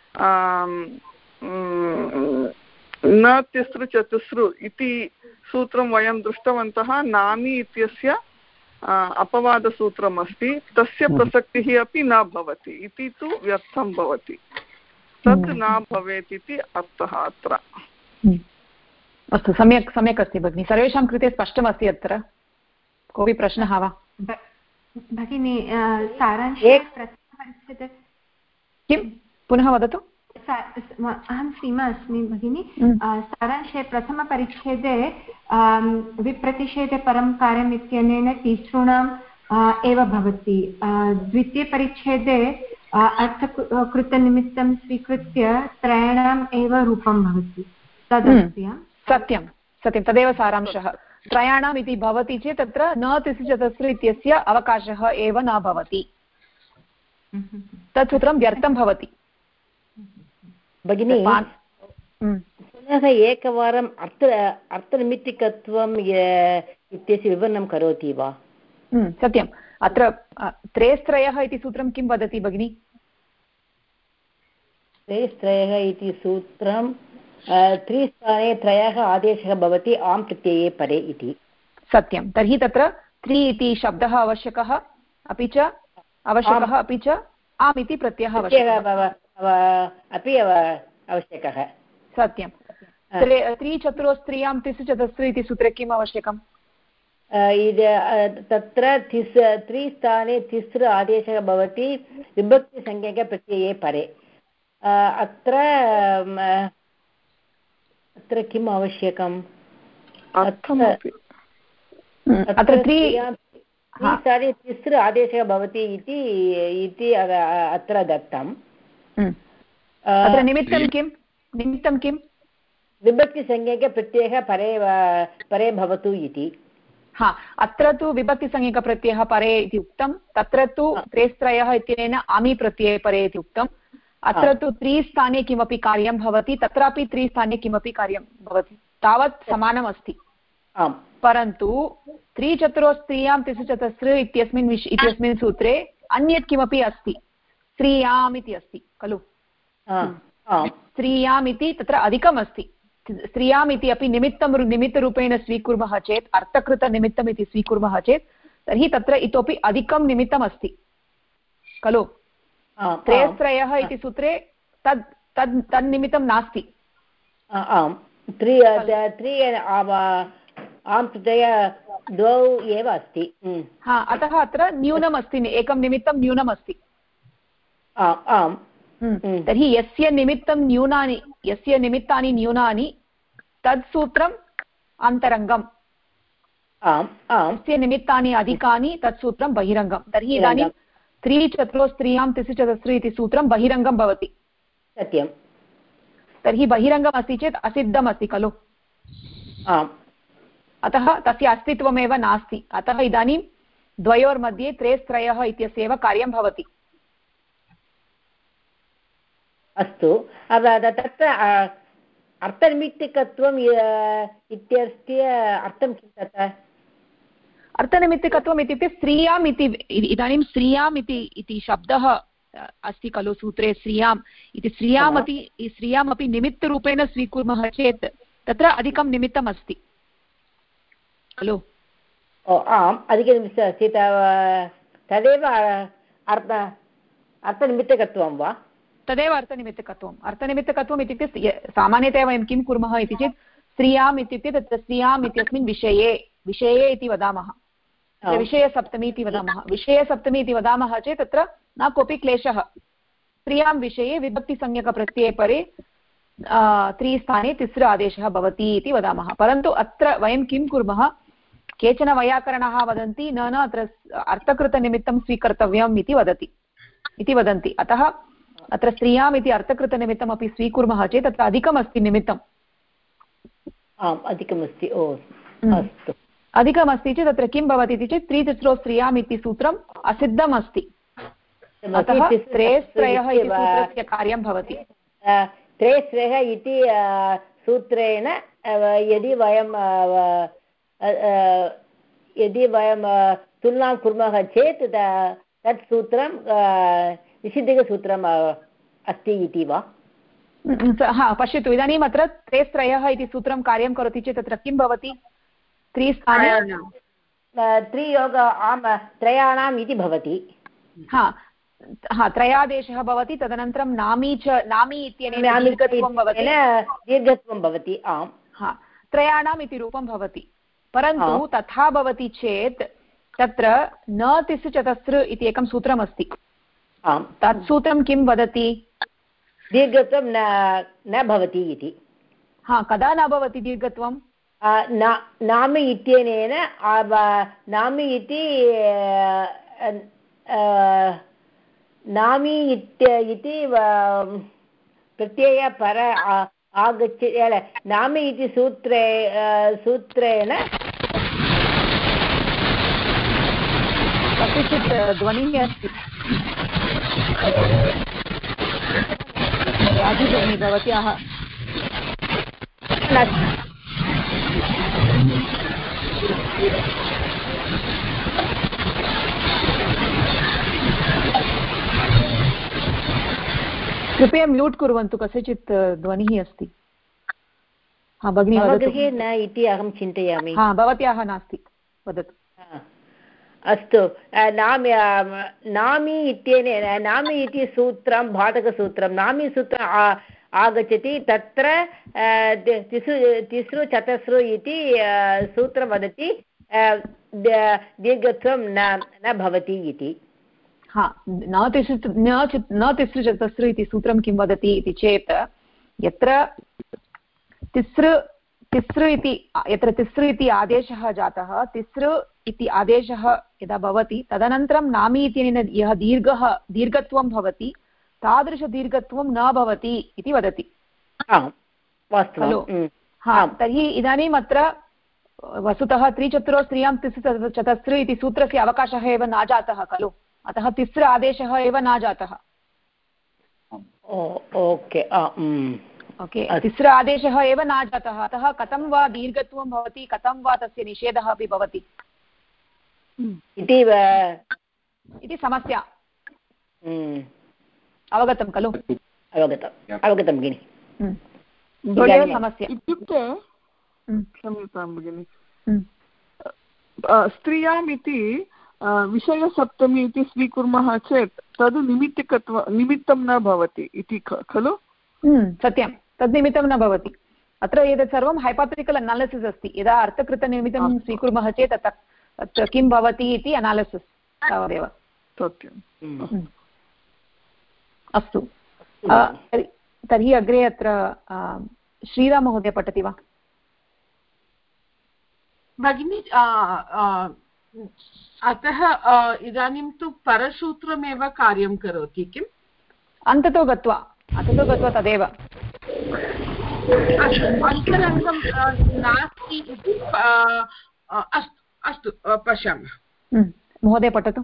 न तिसृ चतुस्रु इति सूत्रं वयं दृष्टवन्तः। नामी इत्यस्य अपवादसूत्रम् अस्ति, तस्य प्रसक्तिः अपि न भवति इति तु व्यर्थं भवति, तत् न भवेत् इति अर्थः अत्र। अस्तु, सम्यक् अस्ति भगिनि, सर्वेषां कृते स्पष्टमस्ति। अत्र कोऽपि प्रश्नः वा भगिनी? सारांशे प्रथमपरिच्छेदे किं पुनः वदतु। अहं सीमा अस्मि भगिनि। सारांशे प्रथमपरिच्छेदे विप्रतिषेधे परं कार्यम् इत्यनेन तिसॄणाम् एव भवति। द्वितीयपरिच्छेदे अर्थकृतनिमित्तं स्वीकृत्य त्रयाणाम् एव रूपं भवति, तदस्ति। सत्यं तदेव सारांशः। त्रयाणाम् इति भवति चेत् तत्र न तिसृचतस्रु इत्यस्य अवकाशः एव न भवति, तत् सूत्रं व्यर्थं भवति। भगिनी, पुनः एकवारम् अर्थनिमित्तिकत्वम् इत्यस्य विवरणं करोति वा? सत्यम्। अत्र त्रयस्त्रयः इति सूत्रं किं वदति भगिनि? त्रयस्त्रयः इति सूत्रं त्रिस्थाने त्रयः आदेशः भवति आम् प्रत्यये परे इति। सत्यं। तर्हि तत्र त्रि इति शब्दः आवश्यकः, अपि च आम् इति प्रत्ययः अपि आवश्यकः। सत्यं। त्रिचतुरोस्त्रियां तिसृचतस्रु इति सूत्रे किम् आवश्यकम्? तत्र त्रिस्थाने तिसृ आदेशः भवति विभक्तिसंज्ञकप्रत्यये परे। अत्र किम् आवश्यकम्? अत्र त्रिस्थाने तिसृ आदेशः भवति इति अत्र दत्तम्। अत्र निमित्तं किं? विभक्तिसंज्ञकप्रत्ययः परे भवतु इति। अत्र तु विभक्तिसंज्ञकप्रत्ययः परे इति उक्तं, तत्र तु त्रयस्त्रयः इत्यनेन आमि प्रत्यये परे इति उक्तम्। अत्र तु त्रिस्थाने किमपि कार्यं भवति, तत्रापि त्रिस्थाने किमपि कार्यं भवति, तावत् समानमस्ति। परन्तु त्रिचतुरोस्त्रियां तिसृचतस्रु इत्यस्मिन् सूत्रे अन्यत् किमपि अस्ति, स्त्रियाम् इति अस्ति खलु। स्त्रियाम् इति तत्र अधिकम् अस्ति। स्त्रियाम् इति अपि निमित्तरूपेण स्वीकुर्मः चेत्, अर्थकृतनिमित्तम् इति स्वीकुर्मः चेत्, तर्हि तत्र इतोपि अधिकं निमित्तम् अस्ति खलु। त्रयस्त्रयः इति सूत्रे तन्निमित्तं नास्ति। द्वौ एव अस्ति। अतः अत्र न्यूनम् अस्ति, एकं निमित्तं न्यूनम् अस्ति। तर्हि यस्य निमित्तानि न्यूनानि तत् सूत्रम् अन्तरङ्गम्, यस्य निमित्तानि अधिकानि तत् सूत्रं बहिरङ्गं। तर्हि इदानीं त्रिचतुरोस्त्रियां तिसृचतस्रु इति सूत्रं बहिरङ्गं भवति। सत्यं। तर्हि बहिरङ्गम् अस्ति चेत् असिद्धम् अस्ति खलु। आम् अतः तस्य अस्तित्वमेव नास्ति। अतः इदानीं द्वयोर्मध्ये त्रेस्त्रयः इत्यस्य एव कार्यं भवति। अस्तु तत्र अर्थनिमित्तिकत्वम् इत्यस्य अर्थं किं तत्र? अर्थनिमित्तिकत्वम् इत्युक्ते स्त्रियाम् इति, इदानीं स्त्रियाम् इति शब्दः अस्ति खलु सूत्रे, स्त्रियाम् इति स्त्रियामपि निमित्तरूपेण स्वीकुर्मः चेत् तत्र अधिकं निमित्तम् अस्ति खलु। आम्, अधिकनिमित्तम् अस्ति। तदेव अर्थनिमित्तकत्वं वा? तदेव अर्थनिमित्तकत्वम्। अर्थनिमित्तकत्वम् इत्युक्ते सामान्यतया वयं किं कुर्मः इति चेत् स्त्रियाम् इत्युक्ते तत्र स्त्रियाम् इत्यस्मिन् विषये इति वदामः, विषयसप्तमी इति वदामः। विषयसप्तमी इति वदामः चेत् तत्र न कोऽपि क्लेशः। स्त्रियां विषये विभक्तिसंज्ञकप्रत्यये परे त्रिस्थाने तिस्र आदेशः भवति इति वदामः। परन्तु अत्र वयं किं कुर्मः, केचन वैयाकरणाः वदन्ति न अत्र अर्थकृतनिमित्तं स्वीकर्तव्यम् इति वदन्ति। अतः अत्र स्त्रियाम् इति अर्थकृतनिमित्तम् अपि स्वीकुर्मः चेत् तत्र अधिकमस्ति निमित्तम्। आम्, अधिकमस्ति। ओ अस्तु, अधिकमस्ति चेत् तत्र किं भवति इति चेत् त्रितिस्रो स्त्रियाम् इति सूत्रम् असिद्धम् अस्ति। अतः त्रेस्त्रयः इति सूत्रस्य कार्यं भवति। त्रेस्त्रयः इति सूत्रेण यदि वयं तुलनां कुर्मः चेत् तत् सूत्रं निषिद्धसूत्रम् अस्ति इति वा? हा, पश्यतु इदानीम् अत्र त्रेस्त्रयः इति सूत्रं कार्यं करोति चेत् तत्र किं भवति? त्रिस्थाने त्रियोग त्रयाणाम् इति भवति। हा, त्रयादेशः भवति। तदनन्तरं नामी इत्यनेन दीर्घत्वं भवति। आम्, हा, त्रयाणाम् इति रूपं भवति। परन्तु तथा भवति चेत् तत्र न तिस् चतस्र इति एकं सूत्रमस्ति। तत् सूत्रं किं वदति? दीर्घत्वं न भवति इति। हा, कदा न भवति दीर्घत्वं? नामि इत्यनेन नामि इति नामि इति प्रत्यय पर आगच्छति। नामि इति सूत्रेण कस्यचित् ध्वनिः अस्ति। राजु भगिनी, भवत्याः कृपया म्यूट् कुर्वन्तु, कस्यचित् ध्वनिः अस्ति। हा भगिनी, गृहे न इति अहं चिन्तयामि। हा, भवत्याः नास्ति, वदतु। अस्तु, नामी इत्यनेन नामी इति सूत्रं भाटकसूत्रं, नामी सूत्रम् आगच्छति। तत्र तिस्रु चतस्रु इति सूत्रं वदति दीर्घत्वं न भवति इति। हा, न तिस्रु चतस्रु इति सूत्रं किं वदति इति चेत् यत्र तिस्रु इति आदेशः जातः, तिस्रु इति आदेशः यदा भवति तदनन्तरं नामी इत्यनेन यः दीर्घत्वं भवति तादृशदीर्घत्वं न भवति इति वदति खलु। हा, तर्हि इदानीम् अत्र वस्तुतः त्रिचतुरो स्त्रियां तिस्र चतस्र इति सूत्रस्य अवकाशः एव न जातः खलु। अतः तिस्र आदेशः एव न जातः। ओके, तिस्र आदेशः एव न जातः। अतः कथं वा दीर्घत्वं भवति, कथं वा तस्य निषेधः अपि भवति इति समस्या। अवगतं खलु? अवगतं भगिनि। समस्या इत्युक्ते, क्षम्यतां भगिनि, स्त्रियाम् इति विषयसप्तमी इति स्वीकुर्मः चेत् तद् निमित्तं न भवति इति खलु? सत्यं, तद् निमित्तं न भवति। अत्र एतत् सर्वं हैपोथेटिकल् अनालिसिस् अस्ति। यदा अर्थकृतनिमित्तं स्वीकुर्मः चेत् तत्र किं भवति इति अनालिसिस्, तावदेव। सत्यम्। अस्तु, तर्हि अग्रे अत्र श्रीराम महोदय पठति वा? भगिनी, अतः इदानीं तु परसूत्रमेव कार्यं करोति किम्? अन्ततो गत्वा तदेव। अन्तरङ्गं नास्ति इति अस्तु पश्यामः। महोदय पठतु।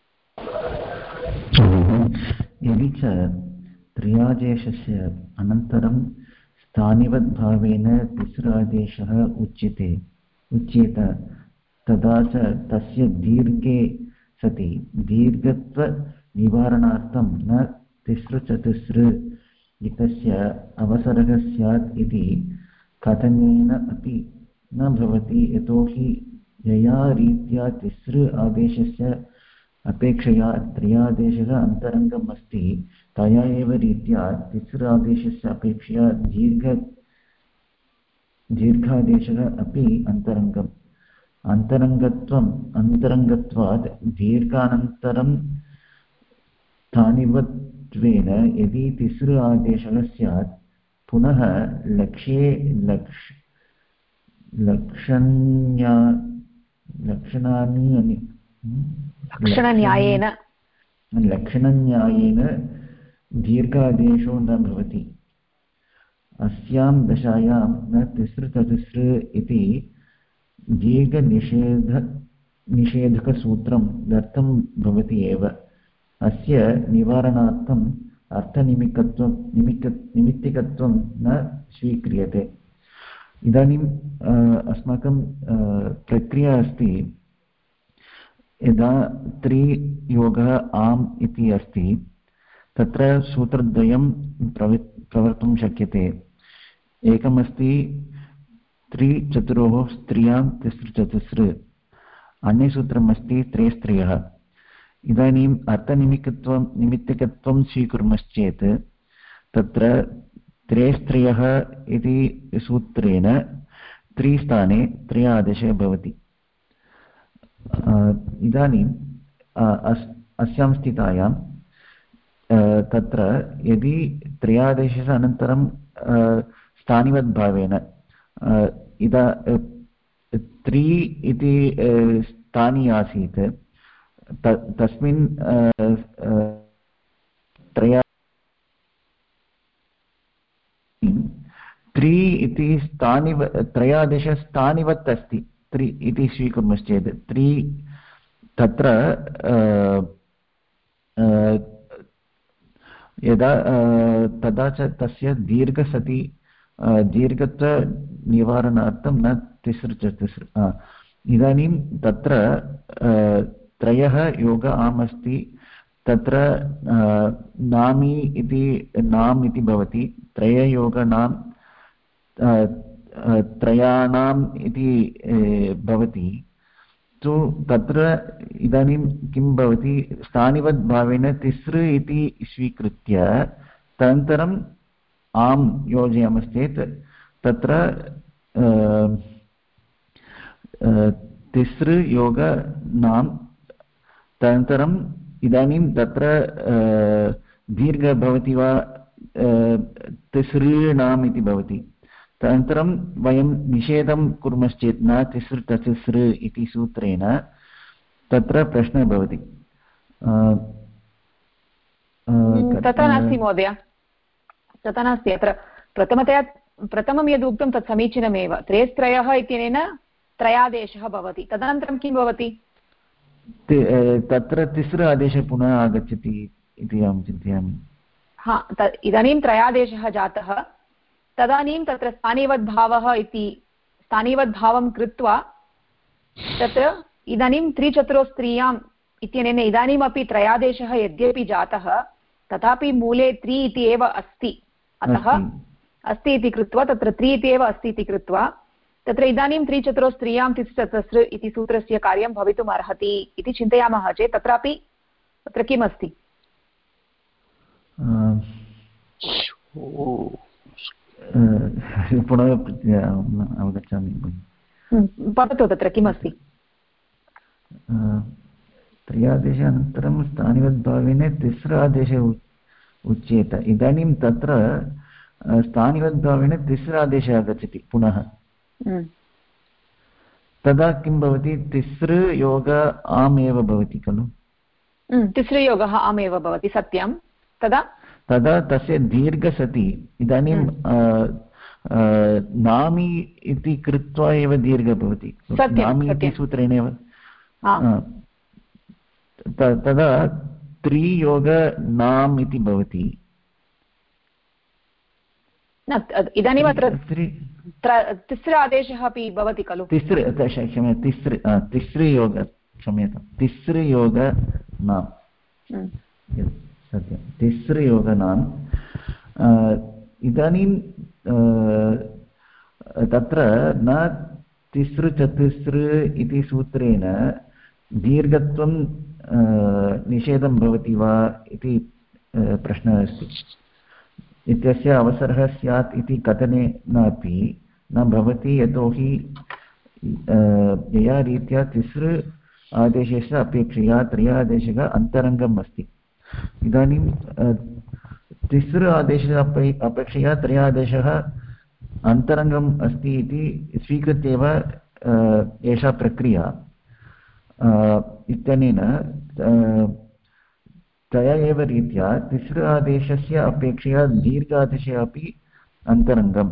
यदि च त्रियादेशस्य अनन्तरं स्थानिवद्भावेन तिसरादेशः उच्येत तदा च तस्य दीर्घे सति दीर्घत्वनिवारणार्थं न तिसृ इत्यस्य अवसरः स्यात् इति कथनेन अपि न भवति, यतोहि यया रीत्या तिसृ आदेशस्य अपेक्षया त्रियादेशः अन्तरङ्गम् अस्ति तया एव रीत्या तिसृ आदेशस्य अपेक्षया दीर्घादेशः अपि अन्तरङ्गम्। अन्तरङ्गत्वात् दीर्घानन्तरं स्थानिवत्वेन यदि तिसृ आदेशः स्यात् पुनः लक्षणन्यायेन दीर्घादेशो न भवति। अस्यां दशायां न तिसृ इति दीर्घनिषेधकसूत्रं दत्तं भवति एव। अस्य निवारणार्थम् अर्थनिमित्तिकत्वं न स्वीक्रियते। इदानीम् अस्माकं प्रक्रिया अस्ति, यदा त्रियोगः आम् इति अस्ति तत्र सूत्रद्वयं प्रवर्तुं शक्यते। एकमस्ति त्रिचतुरोः स्त्रियां तिसृ, अन्य सूत्रमस्ति त्रयस्त्रियः। इदानीम् निमित्तिकत्वं स्वीकुर्मश्चेत् तत्र त्रयस्त्रियः इति सूत्रेण त्रिस्थाने त्रयादेशः भवति। इदानीम् अस्यां स्थितायां तत्र यदि त्रयादेशस्य अनन्तरं स्थानिवद्भावेन त्रि इति स्थानी आसीत्, तस्मिन् त्रि इति त्रयादेशः स्थानिवत् अस्ति। त्रि इति स्वीकुर्मश्चेत् त्रि तत्र यदा तदा च तस्य दीर्घसति दीर्घत्वनिवारणार्थं न तिसृ इदानीं तत्र त्रयः योग आम् अस्ति, तत्र नामी इति नाम् इति भवति। त्रययोगनां त्रयाणाम् इति भवति। तु तत्र इदानीं किं भवति, स्थानिवद्भावेन तिसृ इति स्वीकृत्य तदनन्तरम् आम् योजयामश्चेत् तत्र तिसृ योगनां तदनन्तरम् इदानीं तत्र दीर्घ भवति वा तिसॄणाम् इति भवति। तदनन्तरं वयं निषेधं कुर्मश्चेत् न तिसृ इति सूत्रेण तत्र प्रश्नः भवति। तथा नास्ति महोदय, तथा नास्ति। अत्र प्रथमं यद् उक्तं तत् समीचीनमेव। त्रयस्त्रयः इत्यनेन त्रयादेशः भवति, तदनन्तरं किं भवति? तत्र तिसृ आदेशः पुनः आगच्छति इति अहं चिन्तयामि। हा, इदानीं त्रयादेशः जातः, तदानीं तत्र स्थानिवद्भावः इति स्थानिवद्भावं कृत्वा तत्र इदानीं त्रिचतुरोस्त्रियाम् इत्यनेन इदानीमपि त्रयादेशः यद्यपि जातः तथापि मूले त्रि इति एव अस्ति। अतः अस्ति इति कृत्वा तत्र त्रि इति एव अस्ति इति कृत्वा तत्र इदानीं त्रिचतुरोस्त्रियां तिसृ इति सूत्रस्य कार्यं भवितुम् अर्हति इति चिन्तयामः चेत् तत्रापि तत्र किम् अस्ति? पुनः अवगच्छामि। पठतु, तत्र किमस्ति? त्रयादेशानन्तरं स्थानिवद्भावेन तिसृ आदेशः उच्येत। इदानीं तत्र स्थानिवद्भावेन तिसृ आदेशः आगच्छति पुनः। तदा किं भवति, तिसृ योग आम् एव भवति खलु? तिसृयोगः आम् एव भवति, सत्यं। तदा तस्य दीर्घसति इदानीं नामि इति कृत्वा एव दीर्घ भवति नामि इति सूत्रेणेव तदा त्रियोग नाम् इति भवति इदानीम् अत्र तिस्र आदेशः अपि भवति खलु तिस्रयोग क्षम्यतां तिस्रयोग नाम् सत्यं तिस्रयोग नाम् इदानीं तत्र न तिसृ चतुस्र इति सूत्रेण दीर्घत्वं निषेधं भवति वा इति प्रश्नः अस्ति इत्यस्य अवसरः स्यात् इति कथनेनापि न भवति यतोहि यया रीत्या तिसृ आदेशस्य अपेक्षया त्रयादेशः अन्तरङ्गम् अस्ति इदानीं तिसृ आदेशस्य अपेक्षया त्रयादेशः अन्तरङ्गम् अस्ति इति स्वीकृत्य एव एषा प्रक्रिया इत्यनेन तया एव रीत्या तिसृ आदेशस्य अपेक्षया दीर्घादेशे अपि अन्तरङ्गम्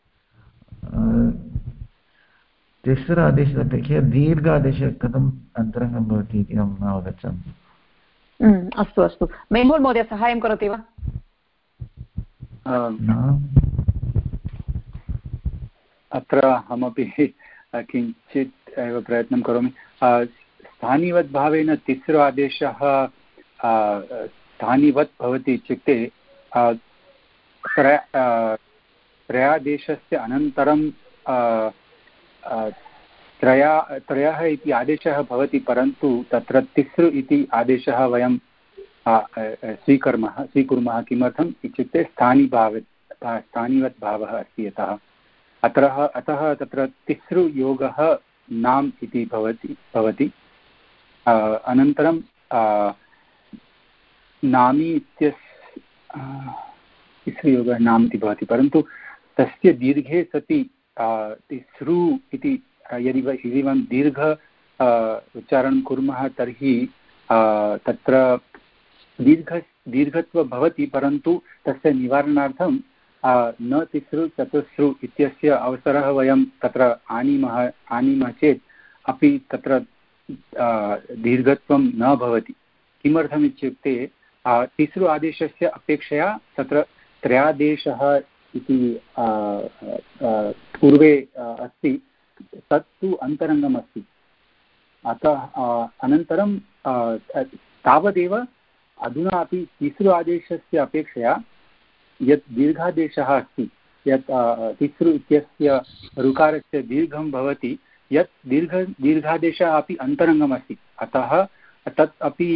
तिसृ आदेशस्य अपेक्षया दीर्घादेशः कथम् अन्तरङ्गं भवति इति अहं न अवगच्छामि। अस्तु अस्तु मेहुल् महोदय सहायं करोति वा? अत्र अहमपि किञ्चित् एव प्रयत्नं करोमि। स्थानिवद्भावेन तिसृ आदेशः स्थानिवत् भवति इत्युक्ते त्रयादेशस्य अनन्तरं त्रयः इति आदेशः भवति परन्तु तत्र तिसृ इति आदेशः वयं स्वीकुर्मः किमर्थम् इत्युक्ते स्थानिवत् भावः अस्ति यतः अतः तत्र तिसृ योगः नाम् इति भवति अनन्तरं नामी इत्यस्य तिसृ योगः नाम् इति भवति परन्तु तस्य दीर्घे सति तिसृ इति यदि वयं दीर्घ उच्चारणं कुर्मः तर्हि तत्र दीर्घत्व भवति परन्तु तस्य निवारणार्थं न तिसृ चतुस्रु इत्यस्य अवसरः वयं तत्र आनीमः चेत् अपि तत्र दीर्घत्वं न भवति। किमर्थम् इत्युक्ते तिसृ आदेशस्य अपेक्षया तत्र त्रयादेशः इति पूर्वे अस्ति तत्तु अन्तरङ्गम् अस्ति अतः अनन्तरं तावदेव अधुना अपि तिसृ आदेशस्य अपेक्षया यत् दीर्घादेशः अस्ति यत् तिसृ इत्यस्य ऋकारस्य दीर्घं भवति यत् दीर्घादेशः अपि अन्तरङ्गम् अस्ति अतः तत् अपि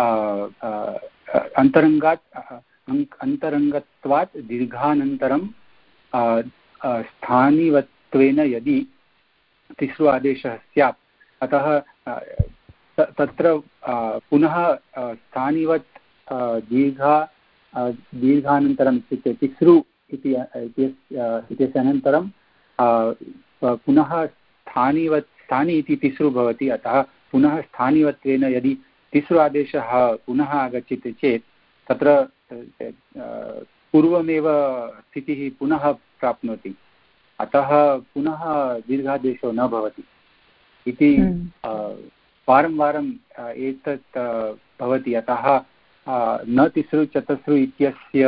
अन्तरङ्गत्वात् दीर्घानन्तरं स्थानिवत्वेन यदि तिसृ आदेशः स्यात् अतः तत्र पुनः स्थानिवत् दीर्घानन्तरम् इत्युक्ते तिसृ इत्यस्य अनन्तरं पुनः स्थानि इति तिसृ भवति अतः पुनः स्थानिवत्वेन यदि तिसृ आदेशः पुनः आगच्छति चेत् तत्र पूर्वमेव स्थितिः पुनः प्राप्नोति अतः पुनः दीर्घादेशो न भवति इति वारं वारं एतत् भवति अतः न तिसृ चतुस्रु इत्यस्य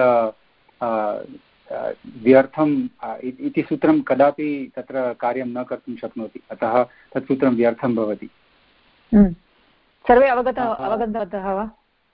व्यर्थं इति सूत्रं कदापि तत्र कार्यं न कर्तुं शक्नोति अतः तत् सूत्रं व्यर्थं भवति। सर्वे अवगतवन्तः वा?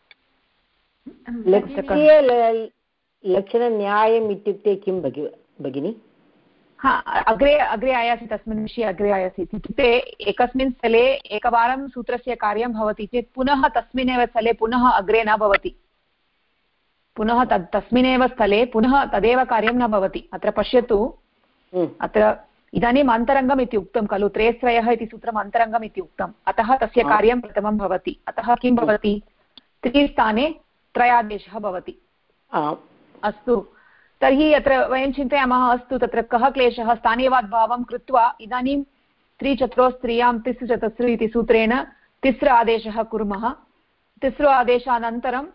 लक्षणन्यायम् इत्युक्ते किं भगिनि? अग्रे आयासि तस्मिन् विषये अग्रे आयासीत् इत्युक्ते एकस्मिन् स्थले एकवारं सूत्रस्य कार्यं भवति चेत् पुनः तस्मिन्नेव स्थले पुनः अग्रे न भवति पुनः तस्मिन्नेव स्थले पुनः तदेव कार्यं न भवति। अत्र पश्यतु अत्र इदानीम् अन्तरङ्गम् इति उक्तं खलु त्रयस्त्रयः इति सूत्रम् अन्तरङ्गम् इति उक्तम् अतः तस्य कार्यं प्रथमं भवति अतः किं भवति त्रिस्थाने त्रयादेशः भवति। अस्तु तर्हि अत्र वयं चिन्तयामः अस्तु तत्र कः क्लेशः स्थानीयवाद्भावं कृत्वा इदानीं त्रिचत्रोस्त्रियां तिसृ चतुस्रु इति सूत्रेण तिसृ आदेशः कुर्मः तिसृ आदेशानन्तरं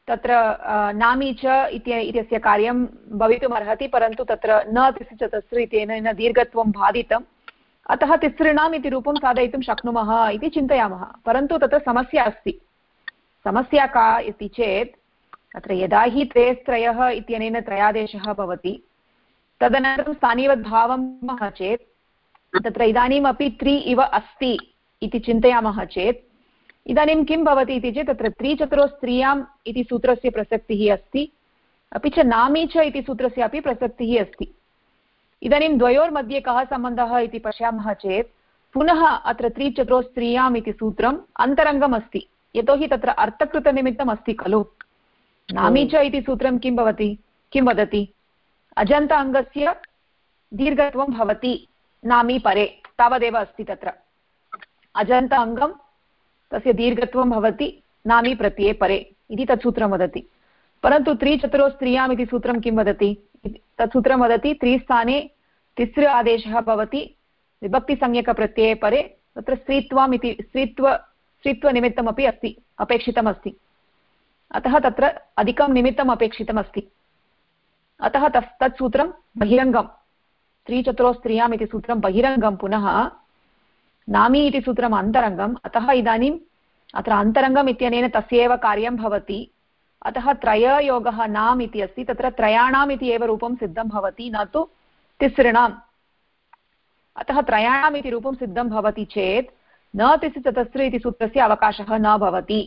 तत्र नामी च इत्यस्य कार्यं भवितुमर्हति, परन्तु तत्र न तिसृ चतसृ इत्यनेन दीर्घत्वं बाधितम्, अतः तिसृणाम् इति रूपं साधयितुं शक्नुमः इति चिन्तयामः। परन्तु तत्र समस्या अस्ति। समस्या का इति चेत् तत्र यदा हि त्रयः इत्यनेन त्रयादेशः भवति, तदनन्तरं स्थानीयवद्भावं कुर्मः चेत् तत्र इदानीमपि 3 इव अस्ति इति चिन्तयामः चेत् इदानीं किं भवति इति चेत् तत्र 3 चतुरो स्त्रियाम् इति सूत्रस्य प्रसक्तिः अस्ति, अपि च नामी च इति सूत्रस्य अपि प्रसक्तिः अस्ति। इदानीं द्वयोर्मध्ये कः सम्बन्धः इति पश्यामः चेत् पुनः अत्र 3 चतुरो स्त्रियाम् इति सूत्रम् अन्तरङ्गम् अस्ति, यतोहि तत्र अर्थकृतनिमित्तम् अस्ति खलु। नामी च इति सूत्रं किं भवति, किं वदति, अजन्त अङ्गस्य दीर्घत्वं भवति नामी परे, तावदेव अस्ति। तत्र अजन्त अङ्गं तस्य दीर्घत्वं भवति नामी प्रत्यये परे इति तत् सूत्रं वदति। परन्तु 3 चतुरो स्त्रियाम् इति सूत्रं किं वदति, तत् सूत्रं वदति 3 स्थाने तिसृ आदेशः भवति विभक्तिसंज्ञकप्रत्यये परे, तत्र स्त्रीत्वम् इति स्त्रीत्वनिमित्तमपि अस्ति, अपेक्षितमस्ति। अतः तत्र अधिकं निमित्तम् अपेक्षितमस्ति। अतः तत् सूत्रं बहिरङ्गं, 3 चतुरो स्त्रियाम् इति सूत्रं बहिरङ्गं, पुनः नामी इति सूत्रम् अन्तरङ्गम्। अतः इदानीम् अत्र अन्तरङ्गम् इत्यनेन तस्यैव कार्यं भवति। अतः त्रययोगः नाम् इति अस्ति, तत्र त्रयाणाम् इति एव रूपं सिद्धं भवति, न तु तिसृणाम्। अतः त्रयाणाम् इति रूपं सिद्धं भवति चेत् न तिसृ चतसृ इति सूत्रस्य अवकाशः न भवति।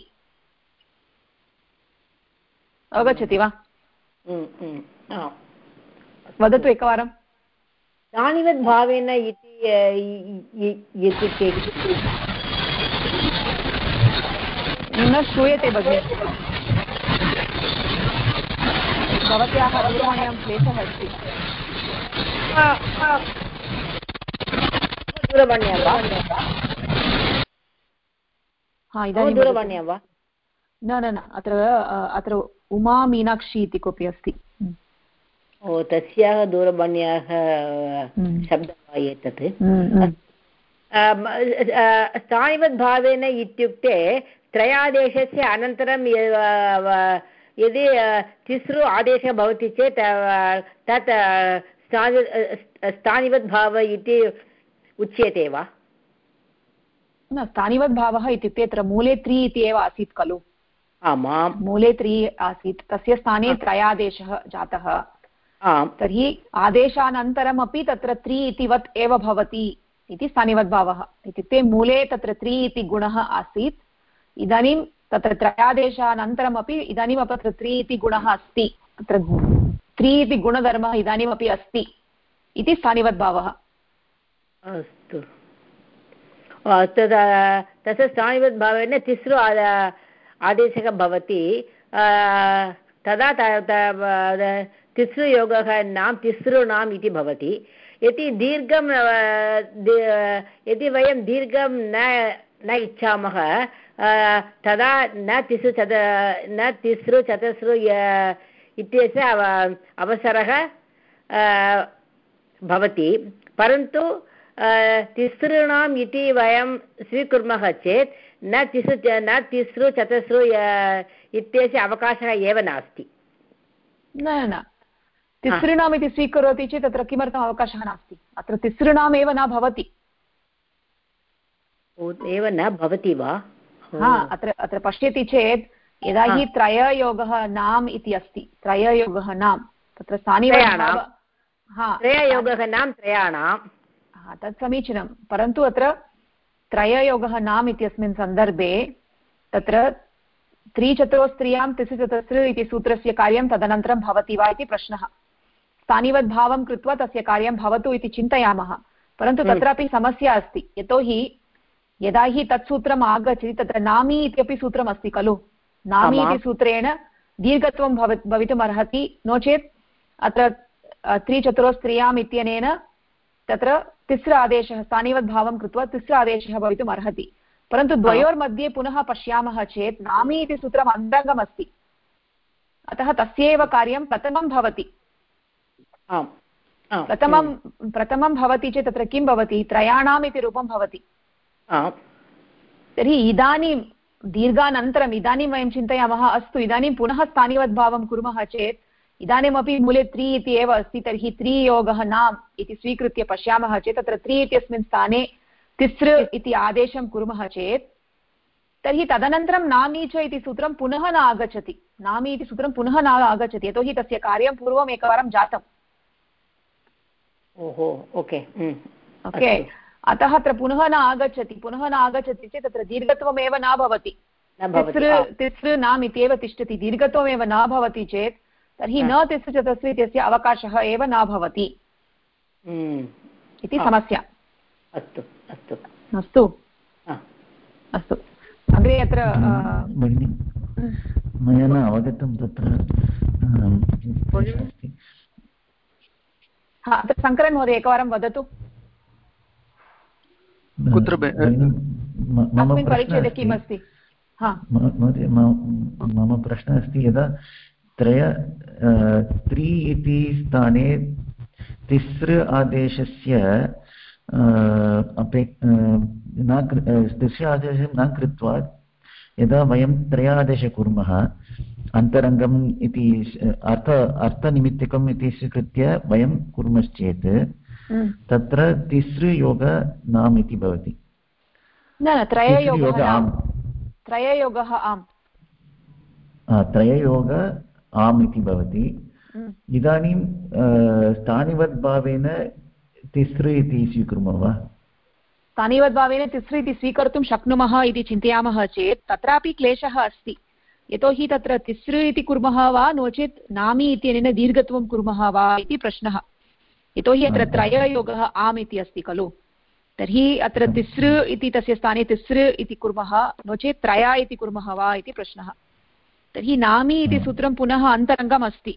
अवगच्छति वा? वदतु एकवारं। स्थानिवद् भावेन इति न श्रूयते भगिनि, भवत्याः दूरवाण्यां क्लेशः अस्ति। दूरवाण्यां वा? हा, इदानीं दूरवाण्यां वा? न, अत्र उमा मीनाक्षी इति कोऽपि अस्ति। ओ, तस्याः दूरवाण्याः शब्दः वा एतत्? स्थानिवद्भावेन इत्युक्ते त्रयादेशस्य अनन्तरं यदि तिसृ आदेशः भवति चेत् तत् स्थानिवद्भाव इति उच्यते वा? न, स्थानिवद्भावः इत्युक्ते अत्र मूले 3 इति एव आसीत् खलु। आमां, मूले 3 आसीत्, तस्य स्थाने त्रयादेशः जातः। तर्हि आदेशानन्तरमपि तत्र 3 इति वत् एव भवति इति स्थानिवद्भावः। इत्युक्ते मूले तत्र 3 इति गुणः आसीत्, इदानीं तत्र त्रयादेशानन्तरमपि इदानीमपि तत्र 3 इति गुणः अस्ति, तत्र 3 इति गुणधर्मः इदानीमपि अस्ति इति स्थानिवद्भावः। अस्तु, तस्य स्थानिवद्भावेन तिसृ आदेशः भवति, तदा तिसृयोगः नाम तिसृणाम् इति भवति। यदि वयं दीर्घं न इच्छामः तदा न तिसृ चतसृ इत्यस्य अवसरः भवति। परन्तु तिसृणाम् इति वयं स्वीकुर्मः चेत् न तिसृ चतसृ इत्यस्य अवकाशः एव नास्ति। न, तिसृणाम् इति स्वीकरोति चेत् तत्र किमर्थम् अवकाशः नास्ति? अत्र तिसृणाम् एव न भवति। एव न भवति वा? हा, अत्र पश्यति चेत् यदा हि त्रययोगः नाम इति अस्ति, त्रययोगः नाम, तत्र स्थानिवद्भावः, त्रययोगः नाम त्रयाणां, तत् समीचीनं। परन्तु अत्र त्रययोगः नाम इत्यस्मिन् सन्दर्भे तत्र 3 चतुरो स्त्रियां तिसृ चतसृ इति सूत्रस्य कार्यं तदनन्तरं भवति वा इति प्रश्नः। स्थानिवद्भावं कृत्वा तस्य कार्यं भवतु इति चिन्तयामः, परन्तु तत्रापि समस्या अस्ति। यतोहि यदा हि तत् सूत्रम् आगच्छति तत्र नामी इत्यपि सूत्रम् अस्ति खलु। नामी इति सूत्रेण दीर्घत्वं भवितुमर्हति, नो चेत् अत्र 3 चतुरो स्त्रियाम् इत्यनेन तत्र तिसृ आदेशः, स्थानिवद्भावं कृत्वा तिसृ आदेशः भवितुम् अर्हति। परन्तु द्वयोर्मध्ये पुनः पश्यामः चेत् नामी इति सूत्रम् अन्तरङ्गम् अस्ति, अतः तस्यैव कार्यं प्रथमं भवति। प्रथमं भवति चेत् तत्र किं भवति? त्रयाणाम् इति रूपं भवति। तर्हि इदानीं दीर्घानन्तरम् इदानीं वयं चिन्तयामः अस्तु इदानीं पुनः स्थानिवद्भावं कुर्मः चेत् इदानीमपि मूले 3 इति एव अस्ति, तर्हि 3 योगः नाम् इति स्वीकृत्य पश्यामः चेत् तत्र 3 इत्यस्मिन् स्थाने तिसृ इति आदेशं कुर्मः चेत् तर्हि तदनन्तरं नामी च इति सूत्रं पुनः न आगच्छति, नामी इति सूत्रं पुनः न आगच्छति, यतोहि तस्य कार्यं पूर्वम् एकवारं जातम्। ओके, अतः अत्र पुनः न आगच्छति चेत् तत्र दीर्घत्वमेव न भवति, तिसृ नाम इत्येव तिष्ठति, दीर्घत्वमेव न भवति चेत् तर्हि न तिसृ चतस्रु इत्यस्य अवकाशः एव न भवति इति समस्या। अस्तु अस्तु अस्तु अस्तु अग्रे अत्र मया न अवगतं तत्र अत्र शङ्करन् महोदय एकवारं वदतु कुत्र अस्मिन् परिच्छेदे किम् अस्ति। महोदय मम प्रश्नः अस्ति यदा 3 इति स्थाने तिसृ आदेशस्य तिसृ आदेशं न कृत्वा यदा वयं त्रयादेशं कुर्मः अन्तरङ्गम् इति अर्थनिमित्तकम् इति स्वीकृत्य वयं कुर्मश्चेत् तत्र तिसृयोग नाम इति भवति। न त्रययोगः आम् इति भवति। इदानीं स्थानिवद्भावेन तिसृ इति स्वीकुर्मः वा? स्थानिवद्भावेन तिसृ इति स्वीकर्तुं शक्नुमः इति चिन्तयामः चेत् तत्रापि क्लेशः अस्ति, यतोहि तत्र तिसृ इति कुर्मः वा नो चेत् नामी इत्यनेन दीर्घत्वं कुर्मः वा इति प्रश्नः, यतोहि अत्र त्रययोगः आम् इति अस्ति खलु। तर्हि अत्र तिसृ इति तस्य स्थाने तिसृ इति कुर्मः नो चेत् त्रया इति कुर्मः वा इति प्रश्नः। तर्हि नामी इति सूत्रं पुनः अन्तरङ्गम् अस्ति,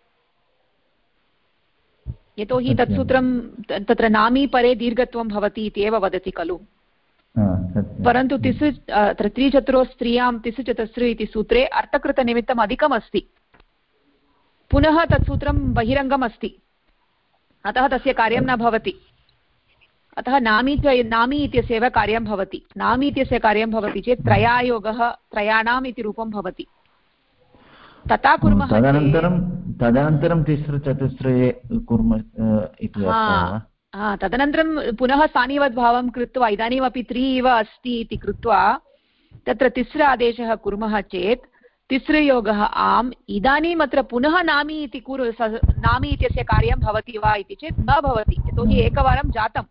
यतोहि तत् सूत्रं तत्र नामी परे दीर्घत्वं भवति इत्येव वदति खलु। परन्तु तिसृ अत्र 3 चतुरो स्त्रियां तिसृ चतस्रु इति सूत्रे अर्थकृतनिमित्तम् अधिकम् अस्ति, पुनः तत् सूत्रं बहिरङ्गम् अस्ति, अतः तस्य कार्यं न भवति। अतः नामी इत्यस्य एव कार्यं भवति। नामी इत्यस्य कार्यं भवति चेत् त्रयायोगः त्रयाणाम् इति रूपं भवति। तथा कुर्मः तदनन्तरं तिसृ चतुस्रु कुर्मः इति तदनन्तरं पुनः स्थानिवद्भावं कृत्वा इदानीमपि 3 इव अस्ति इति कृत्वा तत्र तिसृ आदेशः कुर्मः चेत् तिसृयोगः आम्। इदानीम् अत्र पुनः नामी इति नामी इत्यस्य कार्यं भवति वा इति चेत् न भवति, यतोहि एकवारं जातम्,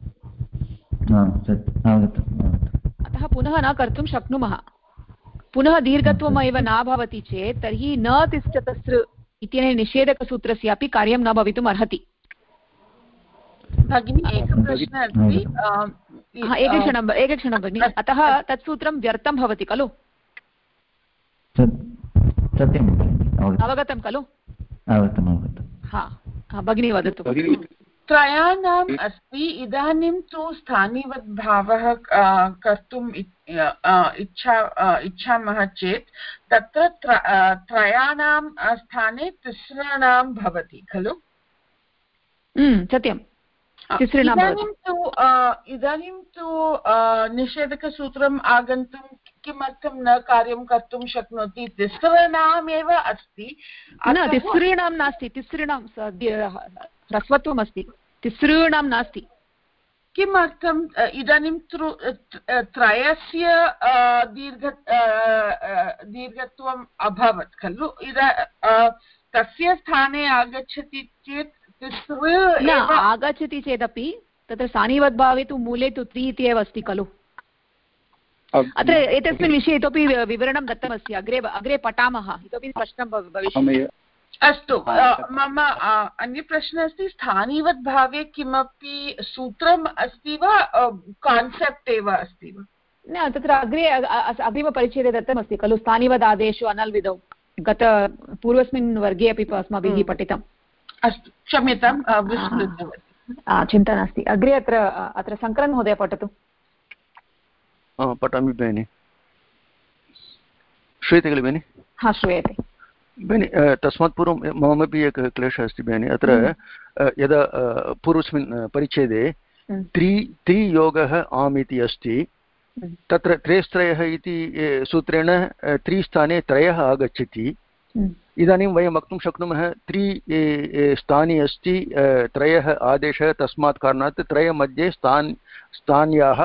अतः पुनः न कर्तुं शक्नुमः। पुनः दीर्घत्वमेव न भवति चेत् तर्हि न तिष्ठतस्र इत्यनेन निषेधकसूत्रस्यापि कार्यं न भवितुम् अर्हति। भगिनी एकः प्रश्नः अस्ति, एकक्षणं भगिनि, अतः तत् सूत्रं व्यर्थं भवति खलु। अवगतं खलु? भगिनी वदतु। त्रयाणाम् अस्ति, इदानीं तु स्थानिवद्भावः कर्तुम् इच्छामः चेत् तत्र त्रयाणां स्थाने तिसॄणां भवति खलु? सत्यं। इदानीं तु निषेधकसूत्रम् आगन्तुं किमर्थं न कार्यं कर्तुं शक्नोति? तिसॄणामेव अस्ति। तिसॄणां नास्ति, तिसॄणां ह्रस्वत्वम् अस्ति, तिसॄणां नास्ति। किमर्थम्? इदानीं त्रयस्य दीर्घत्वम् अभवत् खलु, तस्य स्थाने आगच्छति चेत् आगच्छति चेदपि तत्र स्थानिवद्भावे तु मूले तु 3 इति एव अस्ति खलु। अत्र एतस्मिन् विषये इतोपि विवरणं दत्तमस्ति, अग्रे पठामः, इतोपि स्पष्टं भविष्यति। अस्तु, मम अन्य प्रश्नः अस्ति, स्थानिवद्भावे किमपि सूत्रम् अस्ति वा, कान्सेप्ट् एव अस्ति वा? न, तत्र अग्रिमपरिच्छेदे दत्तमस्ति खलु, स्थानिवदादेषु अनल्विधौ, पूर्वस्मिन् वर्गे अपि अस्माभिः पठितम्। अस्तु, क्षम्यतां, चिन्ता नास्ति। अग्रे अत्र शङ्करन् महोदय पठतु। पठामि भगिनि। श्रूयते खलु भगिनि? हा, श्रूयते भगिनि। तस्मात् पूर्वं ममपि एकः क्लेशः अस्ति भगिनि। अत्र यदा पूर्वस्मिन् परिच्छेदे त्रियोगः आम् इति अस्ति, तत्र त्रयस्त्रयः इति सूत्रेण त्रिस्थाने त्रयः आगच्छति। इदानीं वयं वक्तुं शक्नुमः स्थाने अस्ति त्रयः आदेशः, तस्मात् कारणात् त्रयमध्ये स्थान्याः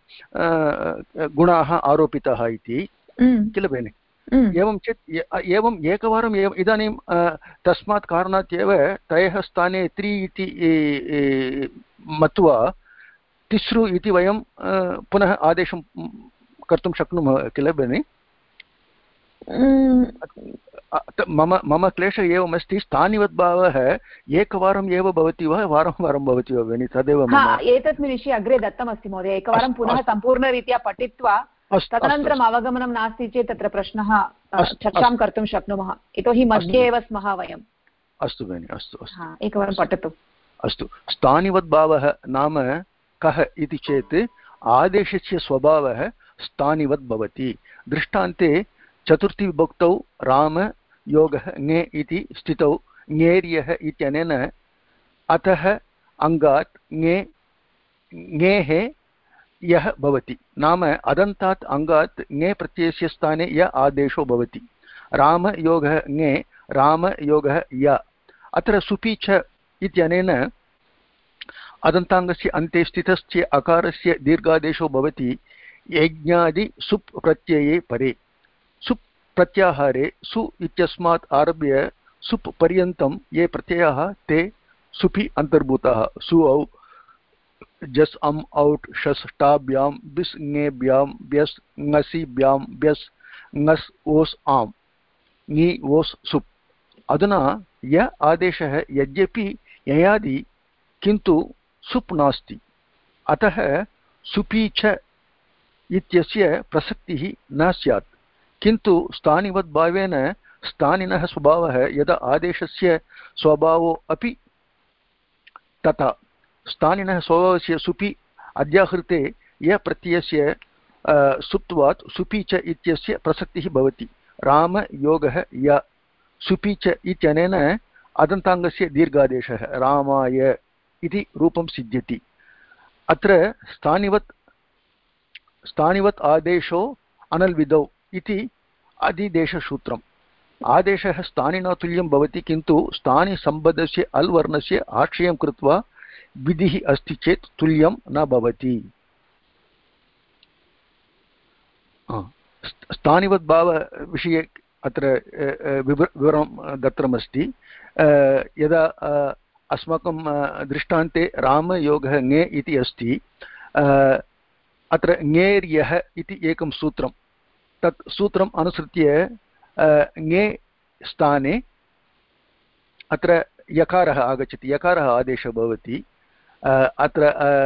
गुणाः आरोपिताः इति, किल भगिनि? एवं चेत् एवं एकवारम् एव इदानीं तस्मात् कारणात् एव त्रयः स्थाने त्रि इति मत्वा तिस्रु इति वयं पुनः आदेशं कर्तुं शक्नुमः, किल भगिनि? मम क्लेशः एवमस्ति, स्थानिवद्भावः एकवारम् एव भवति वा वारं वारं भवति वा भगिनि? तदेव एतत् विषये अग्रे दत्तमस्ति महोदय। एकवारं पुनः सम्पूर्णरीत्या पठित्वा तदनन्तरम् अवगमनं नास्ति चेत् तत्र प्रश्नः चर्चां कर्तुं शक्नुमः, यतोहि मध्ये एव स्मः वयम्। अस्तु भगिनि, अस्तु अस्तु, एकवारं पठतु। अस्तु, स्थानिवद्भावः नाम कः इति चेत् आदेशस्य स्वभावः स्थानिवद् भवति। दृष्टान्ते चतुर्थी विभक्तौ राम योगः ङे इति स्थितौ ङेर्यः इत्यनेन अतः अङ्गात् ङेः यः भवति, नाम अदन्तात् अङ्गात् ङे प्रत्ययस्य स्थाने य आदेशो भवति। रामयोगः ङे, रामयोगः य। अत्र सुपि च इत्यनेन अदन्ताङ्गस्य अन्ते स्थितस्य अकारस्य दीर्घादेशो भवति यज्ञादि सुप् प्रत्यये परे। सुप् प्रत्याहारे सु इत्यस्मात् आरभ्य सुप् पर्यन्तं ये प्रत्ययाः ते सुपि अन्तर्भूताः। सु औ जस् अम् औट् शस् टाभ्यां बिस् ङेभ्यां ब्यस् ङसिभ्यां ब्यस् ङस् ओस् आम् ङि ओस् सुप्। अधुना य आदेशः यद्यपि ययादि किन्तु सुप् नास्ति, अतः सुपि च इत्यस्य प्रसक्तिः न स्यात्। किन्तु स्थानिवद्भावेन स्थानिनः स्वभावः यदा आदेशस्य स्वभावो अपि तथा। स्थानिनः स्वभावस्य सुपि अध्याहृते य प्रत्ययस्य सुप्त्वात् सुपि च इत्यस्य प्रसक्तिः भवति। रामयोगः य सुपि च इत्यनेन अदन्ताङ्गस्य दीर्घादेशः रामाय इति रूपं सिद्ध्यति। अत्र स्थानिवत् आदेशो अनल्विदौ इति अधिदेशसूत्रम्। आदेशः स्थानिना तुल्यं भवति, किन्तु स्थानिसम्बद्धस्य अल् वर्णस्य आश्रयं कृत्वा विधिः अस्ति चेत् तुल्यं न भवति। स्थानिवद्भावविषये अत्र विवरणं दत्तमस्ति। यदा अस्माकं दृष्टान्ते रामयोगः ङे इति अस्ति, अत्र ङेर्यः इति एकं सूत्रं, तत् सूत्रम् अनुसृत्य ङे स्थाने अत्र यकारः आगच्छति, यकारः आदेशः भवति। अत्र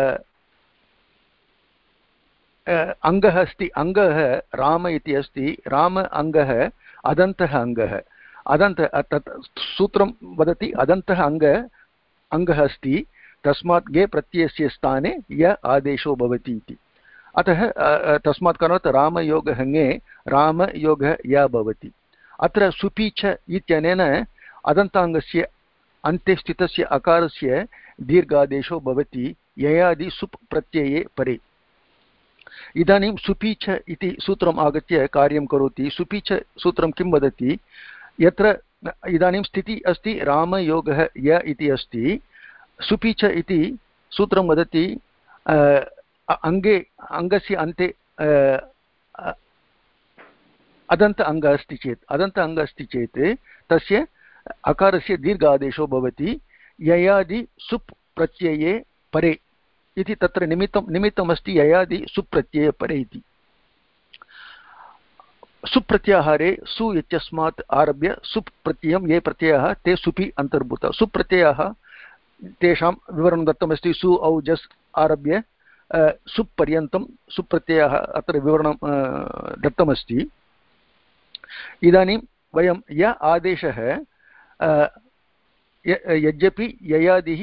अङ्गः अस्ति, अङ्गः राम इति अस्ति, राम अङ्गः अदन्तः अङ्गः, तत् सूत्रं वदति अदन्तः अङ्गः अस्ति, तस्मात् गे प्रत्ययस्य स्थाने य आदेशो भवति इति। अतः तस्मात् कारणात् रामयोगः ङे, रामयोगः य भवति। अत्र सुपि च इत्यनेन अदन्ताङ्गस्य अन्ते स्थितस्य अकारस्य दीर्घादेशो भवति ययादि सुप् प्रत्यये परे। इदानीं सुपि च इति सूत्रम् आगत्य कार्यं करोति। सुपि च सूत्रं किं वदति? यत्र इदानीं स्थितिः अस्ति रामयोगः य इति अस्ति, सुपि च इति सूत्रं वदति अङ्गस्य अन्ते अदन्त अङ्गः अस्ति चेत् तस्य अकारस्य दीर्घादेशो भवति ययादि सुप् प्रत्यये परे इति। तत्र निमित्तमस्ति ययादि सुप् प्रत्यये परे इति। सुप् प्रत्याहारे सु इत्यस्मात् आरभ्य सुप् प्रत्ययं ये प्रत्ययाः ते सुपि अन्तर्भूताः। सुप् प्रत्ययाः तेषां विवरणं दत्तमस्ति। सु औ जस् आरभ्य सुप् पर्यन्तं सुप् प्रत्ययाः अत्र विवरणं दत्तमस्ति। इदानीं वयं य आदेशः यद्यपि ययादिः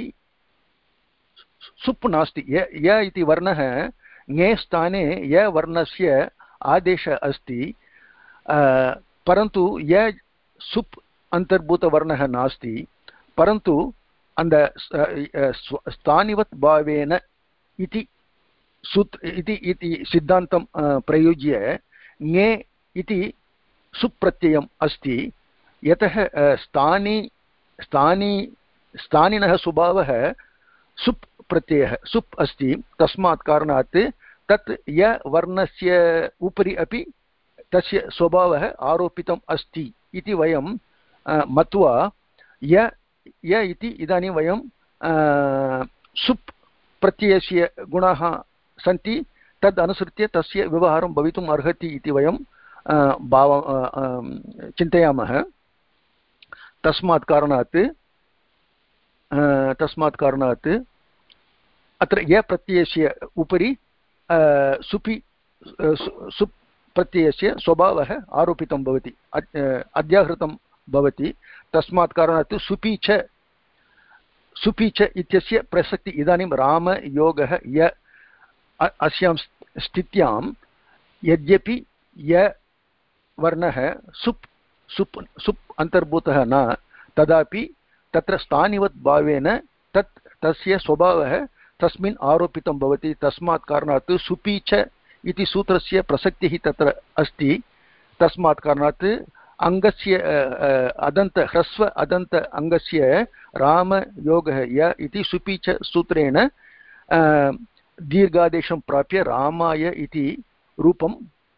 सुप् नास्ति, य इति वर्णः ङे स्थाने य वर्णस्य आदेशः अस्ति, परन्तु य सुप् अन्तर्भूतवर्णः नास्ति, परन्तु अन्द स्थानिवत् भावेन इति इति सिद्धान्तं प्रयुज्य ङे इति सुप्रत्ययम् अस्ति। यतः स्थानिनः स्वभावः सुप् प्रत्ययः सुप् अस्ति, तस्मात् कारणात् तत् य वर्णस्य उपरि अपि तस्य स्वभावः आरोपितम् अस्ति इति वयं मत्वा य इति इदानीं वयं सुप् प्रत्ययस्य गुणाः सन्ति, तद् अनुसृत्य तस्य व्यवहारं भवितुम् अर्हति इति वयं चिन्तयामः। तस्मात् कारणात् अत्र य प्रत्ययस्य उपरि सुप् प्रत्ययस्य स्वभावः आरोपितं भवति, अध्याहृतं भवति। तस्मात् कारणात् सुपि च इत्यस्य प्रसक्ति इदानीं रामयोगः य अस्यां स्थित्यां यद्यपि य वर्णः सुप् अन्तर्भूतः न, तदापि तत्र स्थानिवत् भावेन तस्य स्वभावः तस्मिन् आरोपितं भवति। तस्मात् कारणात् सुपि च इति सूत्रस्य प्रसक्तिः तत्र अस्ति। तस्मात् कारणात् अङ्गस्य ह्रस्व अदन्त अङ्गस्य रामयोगः य इति सुपि च सूत्रेण दीर्घादेशं प्राप्य रामाय इति रूपं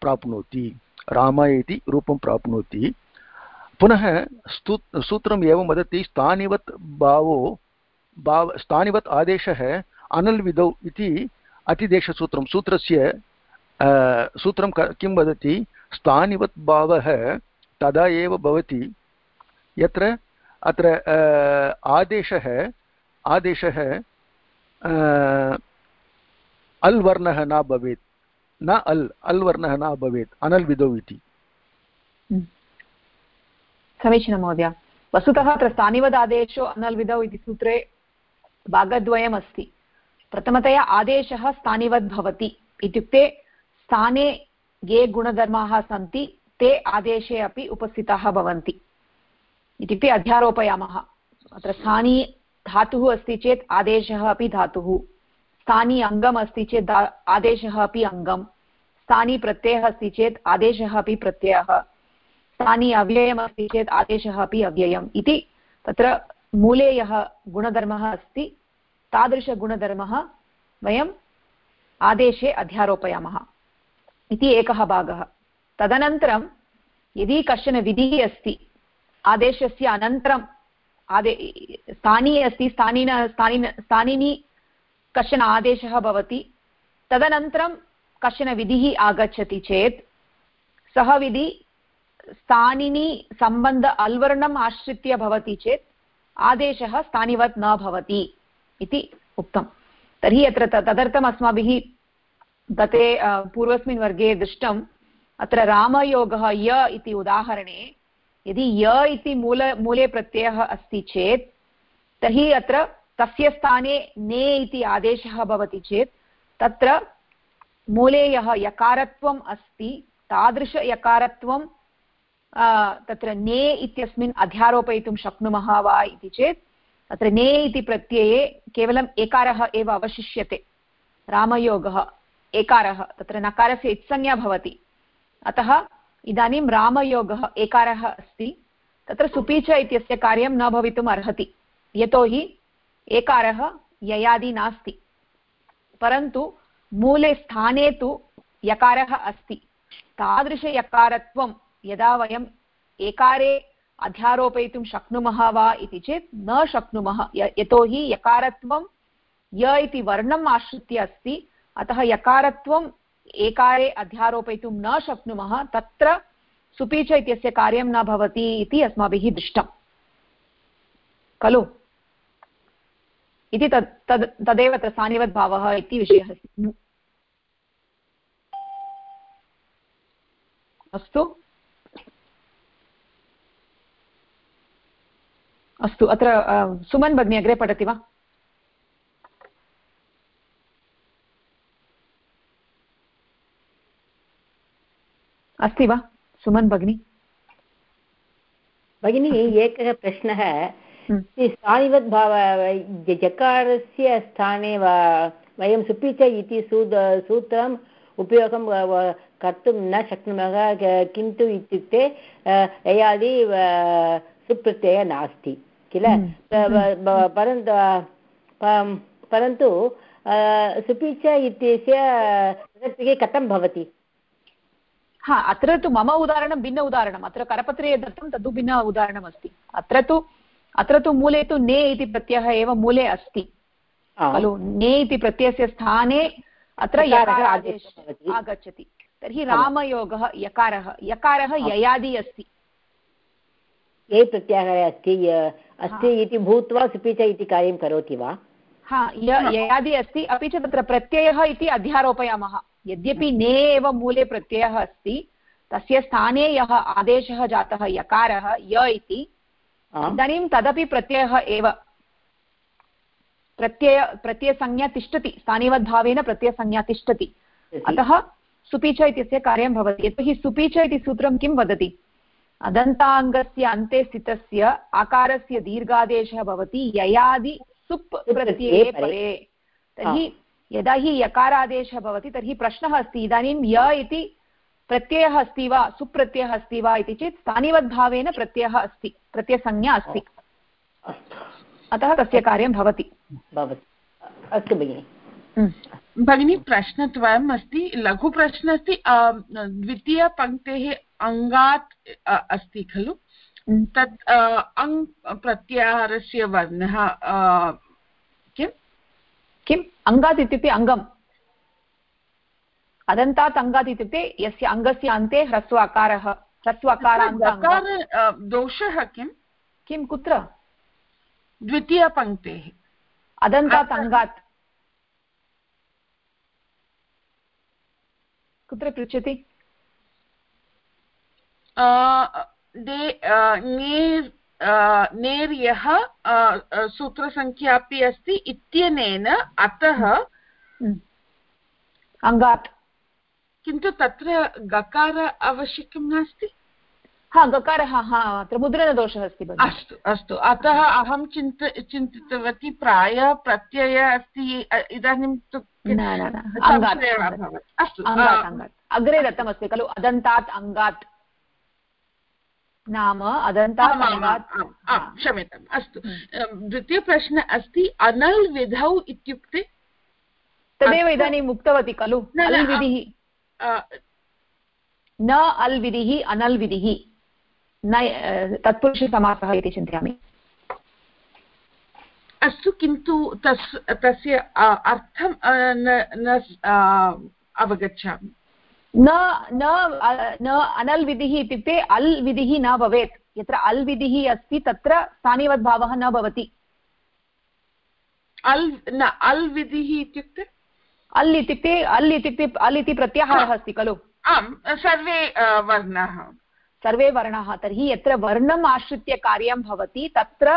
प्राप्नोति। पुनः सूत्रम् एवं वदति स्थानिवत् आदेशः अनल् विधौ इति अतिदेशसूत्रं। सूत्रं किं वदति, स्थानिवत् भावः तदा एव भवति यत्र अत्र आदेशः अल् वर्णः न भवेत्, न अल् वर्णः न भवेत्, अनल् विधौ इति। समीचीनं महोदय। वस्तुतः अत्र स्थानिवदादेशो अनल् विधौ इति सूत्रे भागद्वयम् अस्ति। प्रथमतया आदेशः स्थानिवद् भवति, इत्युक्ते स्थाने ये गुणधर्माः सन्ति ते आदेशे अपि उपस्थिताः भवन्ति। इत्युक्ते अध्यारोपयामः। अत्र स्थानी धातुः अस्ति चेत् आदेशः अपि धातुः, स्थानी अङ्गम् अस्ति चेत् आदेशः अपि अङ्गम्, स्थानी प्रत्ययः अस्ति चेत् आदेशः अपि प्रत्ययः, स्थानी अव्ययम् अस्ति चेत् आदेशः अपि अव्ययम् इति तत्र मूले यः गुणधर्मः अस्ति तादृशगुणधर्मः वयम् आदेशे अध्यारोपयामः इति एकः भागः। तदनन्तरं यदि कश्चन विधिः अस्ति आदेशस्य अनन्तरं स्थानी अस्ति, स्थानिनी कश्चन आदेशः भवति, तदनन्तरं कश्चन विधिः आगच्छति चेत् सः विधि स्थानिनी सम्बन्ध अल्वर्णम् आश्रित्य भवति चेत् आदेशः स्थानिवत् न भवति इति उक्तं। तर्हि अत्र तदर्थम् अस्माभिः गते पूर्वस्मिन् वर्गे दृष्टम्। अत्र रामयोगः य इति उदाहरणे यदि य इति मूले प्रत्ययः अस्ति चेत् तर्हि अत्र तस्य स्थाने ने इति आदेशः भवति चेत् तत्र मूले यः यकारत्वम् अस्ति तादृशयकारत्वं तत्र ने इत्यस्मिन् अध्यारोपयितुं शक्नुमः वा इति चेत् तत्र ने इति प्रत्यये केवलम् एकारः एव अवशिष्यते। रामयोगः एकारः, तत्र नकारस्य इत्संज्ञा भवति, अतः इदानीं रामयोगः एकारः अस्ति। तत्र सुपीच इत्यस्य कार्यं न भवितुम् अर्हति, यतोहि एकारः ययादि नास्ति, परन्तु मूले स्थाने तु यकारः अस्ति। तादृशयकारत्वं यदा वयम् एकारे अध्यारोपयितुं शक्नुमः वा इति चेत् न शक्नुमः, यतोहि यकारत्वं य इति वर्णम् आश्रित्य अस्ति, अतः यकारत्वम् एकारे अध्यारोपयितुं न शक्नुमः। तत्र सुपीच इत्यस्य कार्यं न भवति इति अस्माभिः दृष्टं खलु इति तदेव तत्र स्थानिवद्भावः इति विषयः अस्ति। अस्तु अत्र सुमन् भगिनी अग्रे पठति वा? अस्ति वा सुमन् भगिनी? भगिनी एकः प्रश्नः, स्थानिवद्भाव जकारस्य स्थाने वयं सुपि च इति सूत्रम् उपयोगं कर्तुं न शक्नुमः किन्तु इत्युक्ते ययादि सुप्रत्ययः नास्ति किल परन्तु सुपि च इत्यस्य कथं भवति? हा, अत्र तु मम उदाहरणं भिन्न उदाहरणम्, अत्र करपत्रे यद् दत्तं तद् भिन्न उदाहरणमस्ति। अत्र तु मूले तु ने इति प्रत्ययः एव मूले अस्ति खलु। ने इति प्रत्ययस्य स्थाने अत्र यकार आदेशः आगच्छति। तर्हि रामयोगः यकारः ययादि अस्ति। ये प्रत्ययः अस्ति इति भूत्वा सुपि च इति कार्यं करोति वा? हा, ययादि अस्ति। अपि च तत्र प्रत्ययः इति अध्यारोपयामः। यद्यपि ने एव मूले प्रत्ययः अस्ति, तस्य स्थाने यः आदेशः जातः यकारः य इति, इदानीं तदपि प्रत्ययः एव। प्रत्ययसंज्ञा तिष्ठति, स्थानिवद्भावेन प्रत्ययसंज्ञा तिष्ठति। अतः सुपि च इत्यस्य कार्यं भवति। यतोहि सुपि च इति सूत्रं किं वदति? अदन्ताङ्गस्य अन्ते स्थितस्य आकारस्य दीर्घादेशः भवति ययादि सुप् प्रत्यये परे। तर्हि यदा हि यकारादेशः भवति तर्हि प्रश्नः अस्ति, इदानीं य इति प्रत्ययः अस्ति वा सुप्रत्ययः अस्ति वा इति चेत् स्थानिवद्भावेन प्रत्ययः अस्ति, प्रत्ययसंज्ञा अस्ति, अतः तस्य कार्यं भवति। अस्तु भगिनि। भगिनी, प्रश्नद्वयम् अस्ति। लघुप्रश्नः अस्ति। द्वितीयपङ्क्तेः अङ्गात् अस्ति खलु, तत् अङ् प्रत्याहारस्य वर्णः किम्? अङ्गात् इत्युक्ते अङ्गम्। अदन्तात् अङ्गात् इत्युक्ते यस्य अङ्गस्य अन्ते ह्रस्वाकारः, ह्रस्वाकारान्त। दोषः किं कुत्र? द्वितीयपङ्क्तेः अदन्तात् अङ्गात् कुत्र पृच्छति? नेर्यः सूत्रसङ्ख्या अपि अस्ति इत्यनेन अतः अङ्गात्, किन्तु तत्र गकार आवश्यकं नास्ति। हा, गकारः, हा, अत्र मुद्रणदोषः अस्ति। अस्तु अस्तु, अतः अहं चिन्तितवती प्रायः प्रत्ययः अस्ति, इदानीं तु अस्तु, अग्रे दत्तमस्ति खलु अदन्तात् अङ्गात् नाम अदन्तात् अङ्गात्। क्षम्यताम्। अस्तु, द्वितीयप्रश्नः अस्ति अनल् विधौ इत्युक्ते? तदेव इदानीम् उक्तवती खलु, अल् विधिः, न अल् विधिः अनल् विधिः, न तत्पुरुषसमासः इति चिन्तयामि। अस्तु, किन्तु तस्य अर्थं न अवगच्छामि। न अनल् विधिः इत्युक्ते अल् विधिः न भवेत्। यत्र अल् विधिः अस्ति तत्र स्थानिवद्भावः न भवति। अल् विधिः इत्युक्ते अल् इति प्रत्याहारः अस्ति खलु। आम्, सर्वे वर्णाः। तर्हि यत्र वर्णम् आश्रित्य कार्यं भवति तत्र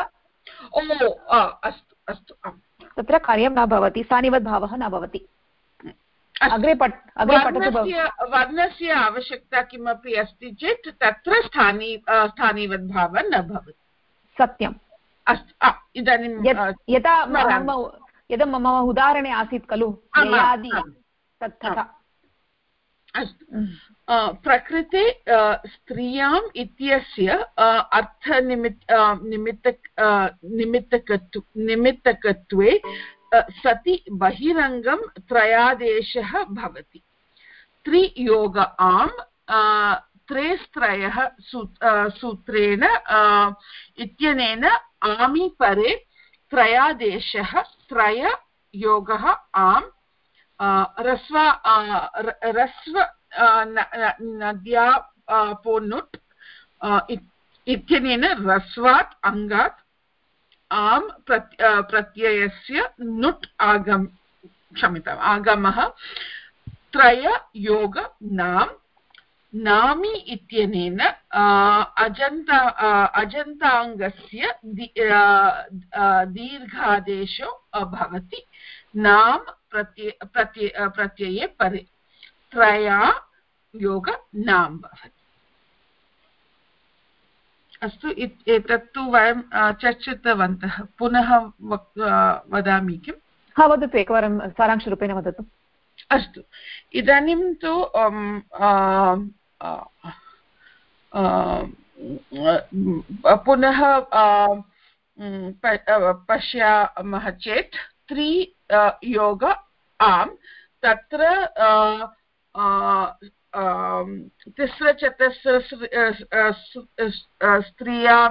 तत्र कार्यं न भवति, स्थानिवद्भावः न भवति। अग्रे पठतु। वर्णस्य आवश्यकता किमपि अस्ति चेत् तत्र स्थानिवद्भावः न भवति। सत्यम्। अस्तु, इदानीं यदा मम उदाहरणे आसीत् खलु ययादि, तथा। अस्तु, प्रकृते स्त्रियाम् इत्यस्य निमित्तकत्वे सति बहिरङ्गं त्रयादेशः भवति। त्रियोग आम् त्रेस्त्रयः सूत्रेण इत्यनेन आमि परे त्रयादेशः त्रययोगः आम् रस्व नद्या पोनुट् इत्यनेन रस्वात् अङ्गात् आम् प्रत्ययस्य नुट् आगमः त्रययोग नामी इत्यनेन अजन्ताङ्गस्य दीर्घादेशो भवति नाम प्रत्यये परे त्रया योग नाम भवति। अस्तु, एतत्तु वयं चर्चितवन्तः। पुनः वदामि किम्? हा वदतु एकवारं सारांशरूपेण वदतु। अस्तु, इदानीं तु पुनः पश्यामः चेत् योग आम्, तत्र तिस्रचतस्र स्त्रियां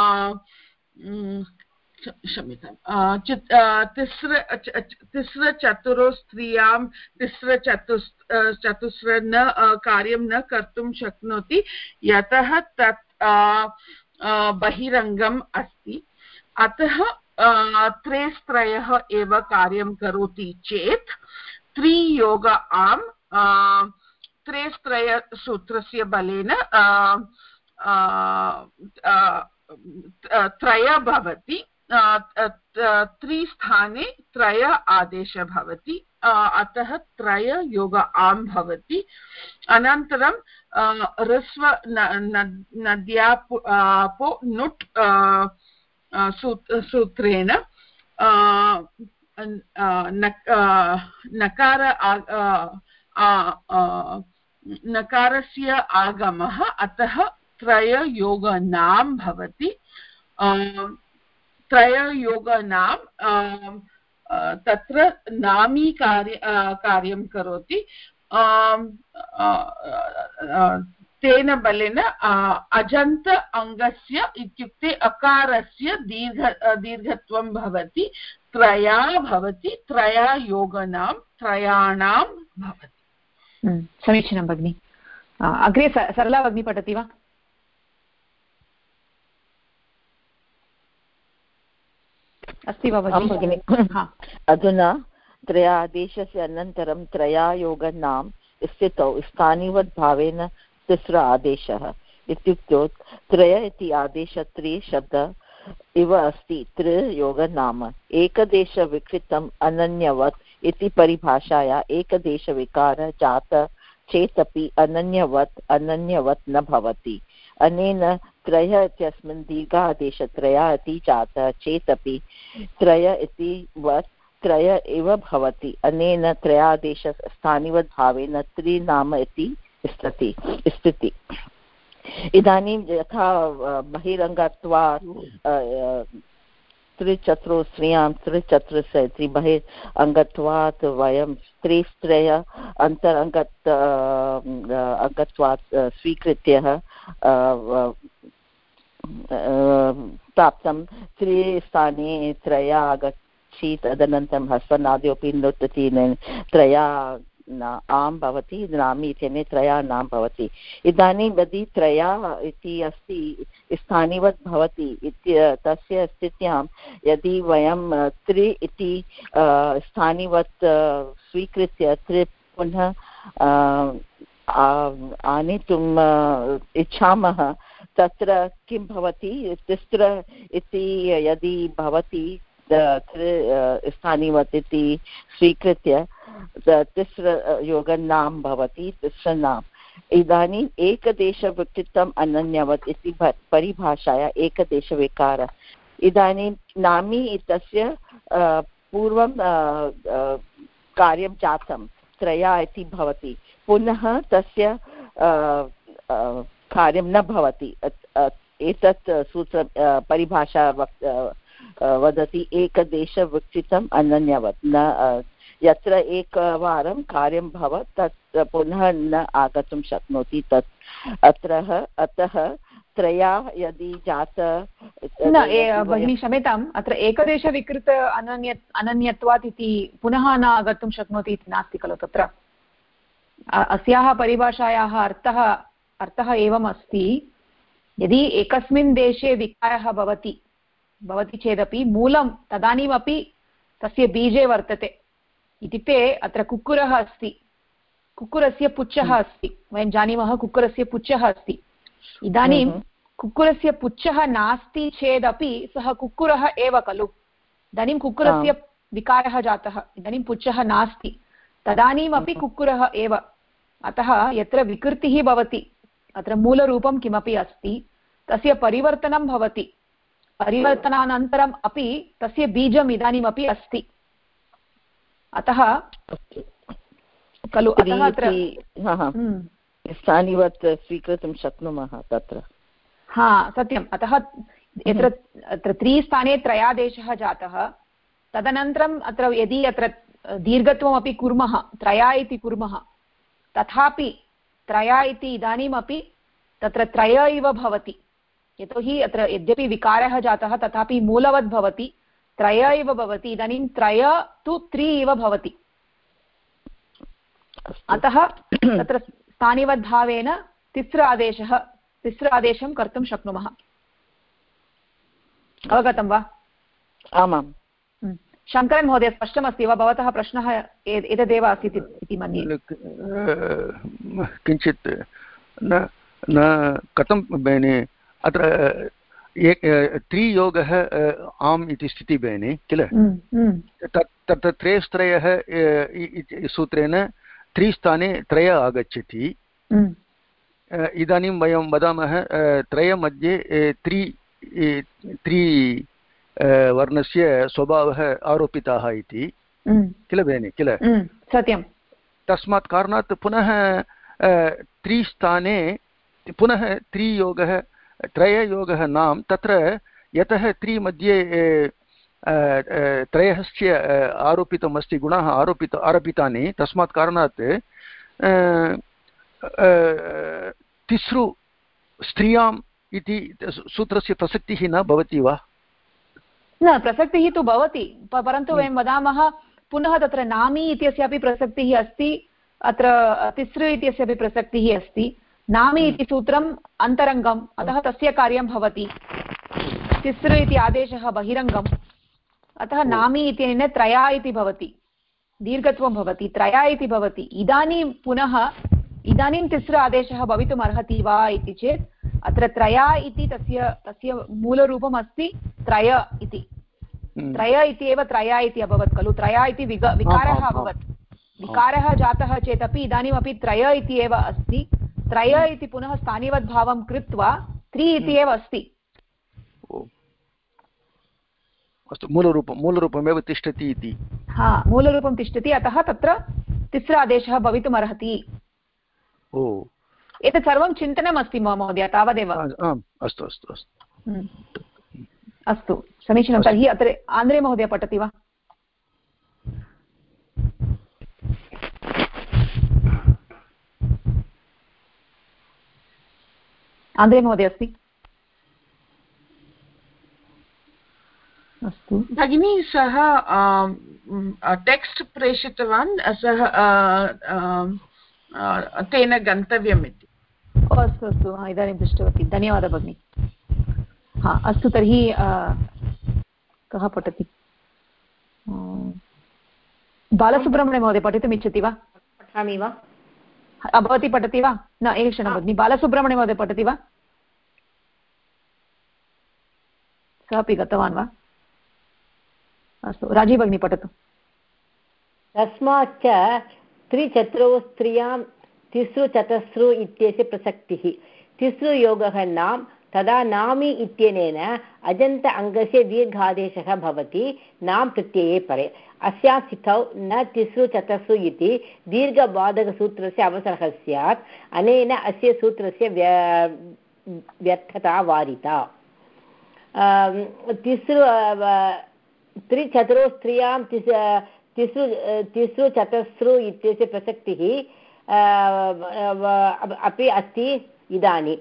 क्षम्यतां तिस्रचतुरो स्त्रियां तिस्रचतुस्र न कार्यं न कर्तुं शक्नोति, यतः तत् बहिरङ्गम् अस्ति। अतः त्रयस्त्रयः एव कार्यं करोति चेत् त्रियोग आम् त्रयस्त्रयसूत्रस्य बलेन त्रय भवति, त्रिस्थाने त्रय आदेश भवति, अतः त्रय योग आम् भवति। अनन्तरं ह्रस्व नद्या पो नुट् सूत्रेण नकारस्य आगमः, अतः त्रययोगनां भवति। त्रययोगनां तत्र नामी कार्यं करोति, तेन बलेन अजन्त अङ्गस्य इत्युक्ते अकारस्य दीर्घत्वं भवति, त्रया भवति, त्रययोगनां त्रयाणां भवति। समीचीनं भगिनि। अग्रे सरला भगिनी पठति वा? अस्ति वा भगिनि? अधुना त्रयादेशस्य अनन्तरं त्रयायोगनां स्थितौ स्थानिवत् भावेन तिस्र आदेशः इत्युक्तौ त्रय इति आदेश त्रि शब्द इव अस्ति। त्रयोग नाम एकदेशविकृतम् अनन्यवत् इति परिभाषाया एकदेशविकार जात चेदपि अनन्यवत् न भवति। अनेन त्रय इत्यस्मिन् दीर्घादेश त्रया इति जातः चेदपि त्रय इति वत् त्रय एव भवति। अनेन त्रयादेश स्थानिवत् भावेन त्रिनाम इति स्थिति। इदानीं यथा बहिरङ्गत्वात् त्रिचतुरो स्त्रियां त्रिचतुरस्य इति बहिरङ्गत्वात् वयं त्रिस्त्रय अन्तरङ्गत्वात् स्वीकृत्य प्राप्तं त्रिस्थाने त्रया आगच्छति, तदनन्तरं ह्रस्वनाद्योपि नृत्यति त्रया आम् भवति, नामी इत्यनेन त्रया नाम भवति। इदानीं यदि त्रया इति अस्ति स्थानिवत् भवति तस्य स्थित्यां यदि वयं त्रि इति स्थानिवत् स्वीकृत्य त्रि पुनः आनेतुम् इच्छामः, तत्र किं भवति? तिस्र इति यदि भवति स्थानिवत् इति स्वीकृत्य तिस्र योगनां भवति, तिस्रनाम्। इदानीम् एकदेशविकृतम् अनन्यवत् इति परिभाषाया एकदेशविकारः। इदानीं नामी इत्यस्य पूर्वं कार्यं जातं, त्रया इति भवति, पुनः तस्य कार्यं न भवति। एतत् सूत्र परिभाषा वदति एकदेशविकृतम् अनन्यवत्, न यत्र एकवारं कार्यं भवत् तत् पुनः न आगतुं शक्नोति। तत् अतः त्रया यदि जात न भगिनी क्षम्यताम्, अत्र एकदेशविकृत अनन्यत्वात् इति पुनः न आगन्तुं शक्नोति इति नास्ति खलु। तत्र अस्याः परिभाषायाः अर्थः एवम् अस्ति, यदि एकस्मिन् देशे विकारः भवति चेदपि मूलं तदानीमपि तस्य बीजे वर्तते। इत्युक्ते अत्र कुक्कुरः अस्ति, कुक्कुरस्य पुच्छः अस्ति, वयं जानीमः कुक्कुरस्य पुच्छः अस्ति। इदानीं कुक्कुरस्य पुच्छः नास्ति चेदपि सः कुक्कुरः एव खलु। इदानीं कुक्कुरस्य विकारः जातः, इदानीं पुच्छः नास्ति, तदानीमपि कुक्कुरः एव। अतः यत्र विकृतिः भवति, अत्र मूलरूपं किमपि अस्ति, तस्य परिवर्तनं भवति, परिवर्तनानन्तरम् अपि तस्य बीजम् इदानीमपि अस्ति। अतः खलु अतः अत्र स्थानिवत् स्वीकर्तुं शक्नुमः तत्र। हा सत्यम्। अतः यत्र अत्र 3 स्थाने त्रयादेशः जातः, तदनन्तरम् अत्र यदि अत्र दीर्घत्वमपि कुर्मः, त्रया इति कुर्मः, तथापि त्रया इति इदानीमपि तत्र त्रय इव भवति। यतोहि अत्र यद्यपि विकारः जातः तथापि मूलवत् भवति, त्रय इव भवति। इदानीं त्रय तु 3 इव भवति। अतः तत्र स्थानिवद्भावेन तिस्र आदेशं कर्तुं शक्नुमः। अवगतं वा? आमाम्। शङ्करन् महोदय, स्पष्टमस्ति वा? भवतः प्रश्नः एतदेव आसीत् इति मन्ये। किञ्चित् न कथं बेने अत्र 3 योगः आम् इति स्थितिः बेने किल? तत्र त्रयस्त्रयः सूत्रेण 3 स्थाने 3 आगच्छति। इदानीं वयं वदामः त्रयमध्ये 3 वर्णस्य स्वभावः आरोपिताः इति किल बेने किल? सत्यं। तस्मात् कारणात् पुनः 3 स्थाने पुनः 3 योगः त्रययोगः नाम तत्र यतः 3 मध्ये त्रयस्य आरोपितमस्ति, गुणाः आरोपितानि, तस्मात् कारणात् तिसृ स्त्रियाम् इति सूत्रस्य प्रसक्तिः न भवति वा? न, प्रसक्तिः तु भवति, परन्तु वयं वदामः पुनः तत्र नामी इत्यस्यापि प्रसक्तिः अस्ति, अत्र तिसृ इत्यस्यापि प्रसक्तिः अस्ति। नामी इति सूत्रम् अन्तरङ्गम्, अतः तस्य कार्यं भवति। तिसृ इति आदेशः बहिरङ्गम्, अतः नामी इत्यनेन त्रया इति भवति, दीर्घत्वं भवति, त्रया इति भवति। इदानीं तिसृ आदेशः भवितुम् अर्हति वा इति चेत् अत्र त्रया इति तस्य मूलरूपम् अस्ति त्रय इति। त्रय इति एव त्रया इति अभवत् खलु? त्रया इति विकारः अभवत्। विकारः जातः चेदपि इदानीमपि त्रय इति एव अस्ति। त्रय इति पुनः स्थानिवद्भावं कृत्वा 3 इति एव अस्ति। अस्तु, मूलरूपमेव तिष्ठति इति। हा, मूलरूपं तिष्ठति, अतः तत्र तिस्र आदेशः भवितुम् अर्हति। एतत् सर्वं चिन्तनमस्ति महोदय, तावदेव। अस्तु अस्तु अस्तु अस्तु, समीचीनं। तर्हि अत्र आन्द्रे महोदय पठति वा? आन्द्रे महोदय अस्ति? अस्तु भगिनी, सः टेक्स्ट् प्रेषितवान्, सः तेन गन्तव्यम् इति। अस्तु अस्तु, इदानीं दृष्टवती, धन्यवादः भगिनी। हा, अस्तु, तर्हि कः पठति? बालसुब्रह्मण्य महोदय पठितुम् इच्छति वा? पठामि वा? भवती पठति वा? न, एकक्षणं भगिनी, बालसुब्रह्मण्य महोदय पठति वा? सः अपि गतवान् वा? अस्तु, राजी भगिनी पठतु। तस्माच्च त्रिचतुरो स्त्रियां तिसृ चतस्रु इत्यस्य प्रसक्तिः। तिसृयोगः नाम तदा नामी इत्यनेन अजन्त अङ्गस्य दीर्घादेशः भवति नाम प्रत्यये परे। अस्यां स्थितौ न तिसृ चतस्रु इति दीर्घबाधकसूत्रस्य अवसरः स्यात्। अनेन अस्य सूत्रस्य व्यर्थता वारिता। त्रिचतुरो स्त्रियां तिसृ चतस्रु इत्यस्य प्रसक्तिः अपि अस्ति इदानीम्।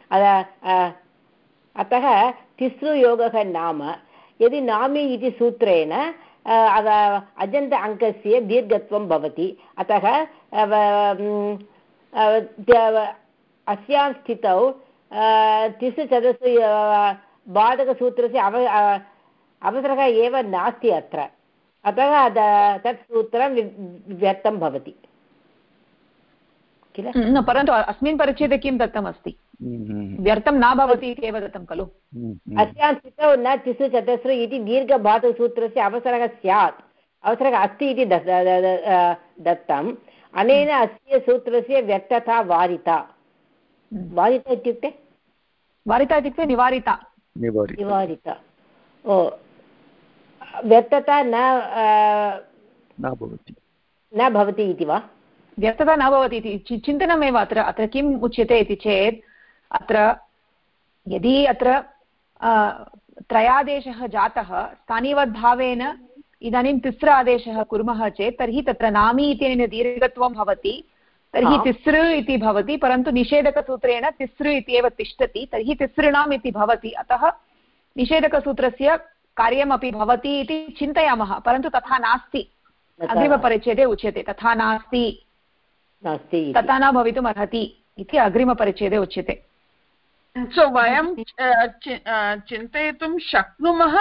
अतः तिसृयोगः नाम यदि नामी इति सूत्रेण अजन्त अङ्कस्य दीर्घत्वं भवति। अतः अस्यां स्थितौ तिसृ चतस्रु बाधकसूत्रस्य अवसरः एव नास्ति अत्र। अतः तत् सूत्रं व्यर्थं भवति किल? न, परन्तु अस्मिन् परिच्छेदे किं दत्तमस्ति? व्यर्थं न भवति इति एव दत्तं खलु? अस्यां स्थितौ न तिसृ चतस्रु इति दीर्घबाधकसूत्रस्य अवसरः स्यात्, अवसरः अस्ति इति दत्तम्। अनेन अस्य सूत्रस्य व्यर्थता वारिता। वारिता इत्युक्ते? वारिता इत्युक्ते निवारिता। निवारिता। ओ, व्यर्थता न न भवति इति वा? व्यर्थता न भवति इति चिन्तनमेव अत्र किम् उच्यते इति चेत् अत्र यदि अत्र त्रयादेशः जातः स्थानीवद्भावेन इदानीं तिस्र आदेशः कुर्मः चेत् तर्हि तत्र नामी इत्यनेन दीर्घत्वं भवति, तर्हि तिसृ इति भवति, परन्तु निषेधकसूत्रेण तिसृ इत्येव तिष्ठति, तर्हि तिसृणाम् इति भवति। अतः निषेधकसूत्रस्य कार्यमपि भवति इति चिन्तयामः, परन्तु तथा नास्ति। अग्रिमपरिच्छेदे उच्यते तथा नास्ति, तथा न भवितुम् अर्हति इति अग्रिमपरिच्छेदे उच्यते। सो वयं चिन्तयितुं शक्नुमः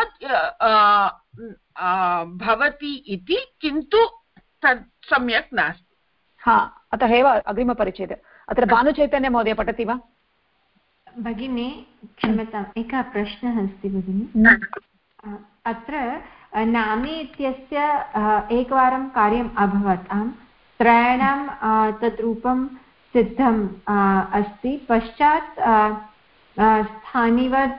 भवति इति, किन्तु तत् सम्यक् नास्ति। हा, अतः एव अग्रिमपरिच्छेदे। अत्र भानुचैतन्यमहोदय पठति वा? भगिनी क्षम्यताम्, एकः प्रश्नः अस्ति भगिनि। अत्र नामी इत्यस्य एकवारं कार्यम् अभवत्, आम्, त्रयाणां तद्रूपं सिद्धम् अस्ति, पश्चात् स्थानिवद्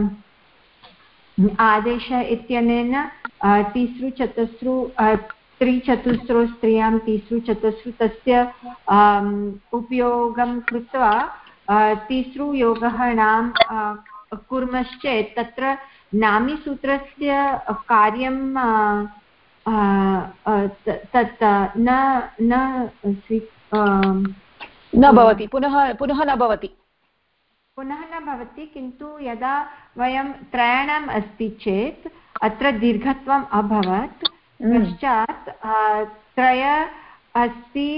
आदेश इत्यनेन तिसृ चतस्रु त्रिचतुस्रो स्त्रियां तिसृ चतस्रु तस्य उपयोगं कृत्वा तिसृ योगः नाम कुर्मश्चेत् तत्र नामीसूत्रस्य कार्यं तत् न भवति, पुनः न भवति, किन्तु यदा वयं त्रयाणाम् अस्ति चेत् अत्र दीर्घत्वम् अभवत्, पश्चात् त्रय अस्ति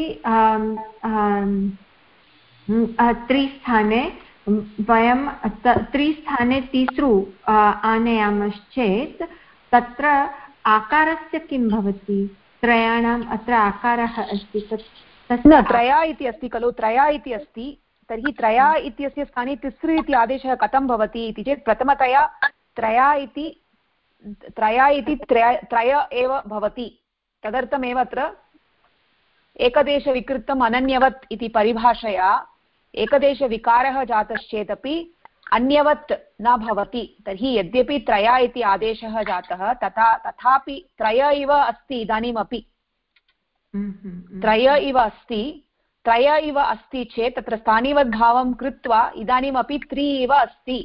त्रिस्थाने वयं त्रिस्थाने तिसृ आनयामश्चेत् तत्र आकारस्य किं भवति? त्रयाणाम् अत्र आकारः अस्ति, न त्रया इति अस्ति खलु, त्रया इति अस्ति, तर्हि त्रया इत्यस्य स्थाने तिसृ इति आदेशः कथं भवति इति चेत् प्रथमतया त्रया इति त्रय एव भवति, तदर्थमेव अत्र एकदेशविकृतम् अनन्यवत् इति परिभाषया एकदेशविकारः जातश्चेदपि अन्यवत् न भवति। तर्हि यद्यपि त्रया इति आदेशः जातः तथापि त्रय इव अस्ति, इदानीमपि त्रय इव अस्ति चेत् तत्र स्थानीवद्भावं कृत्वा इदानीमपि त्रि इव अस्ति,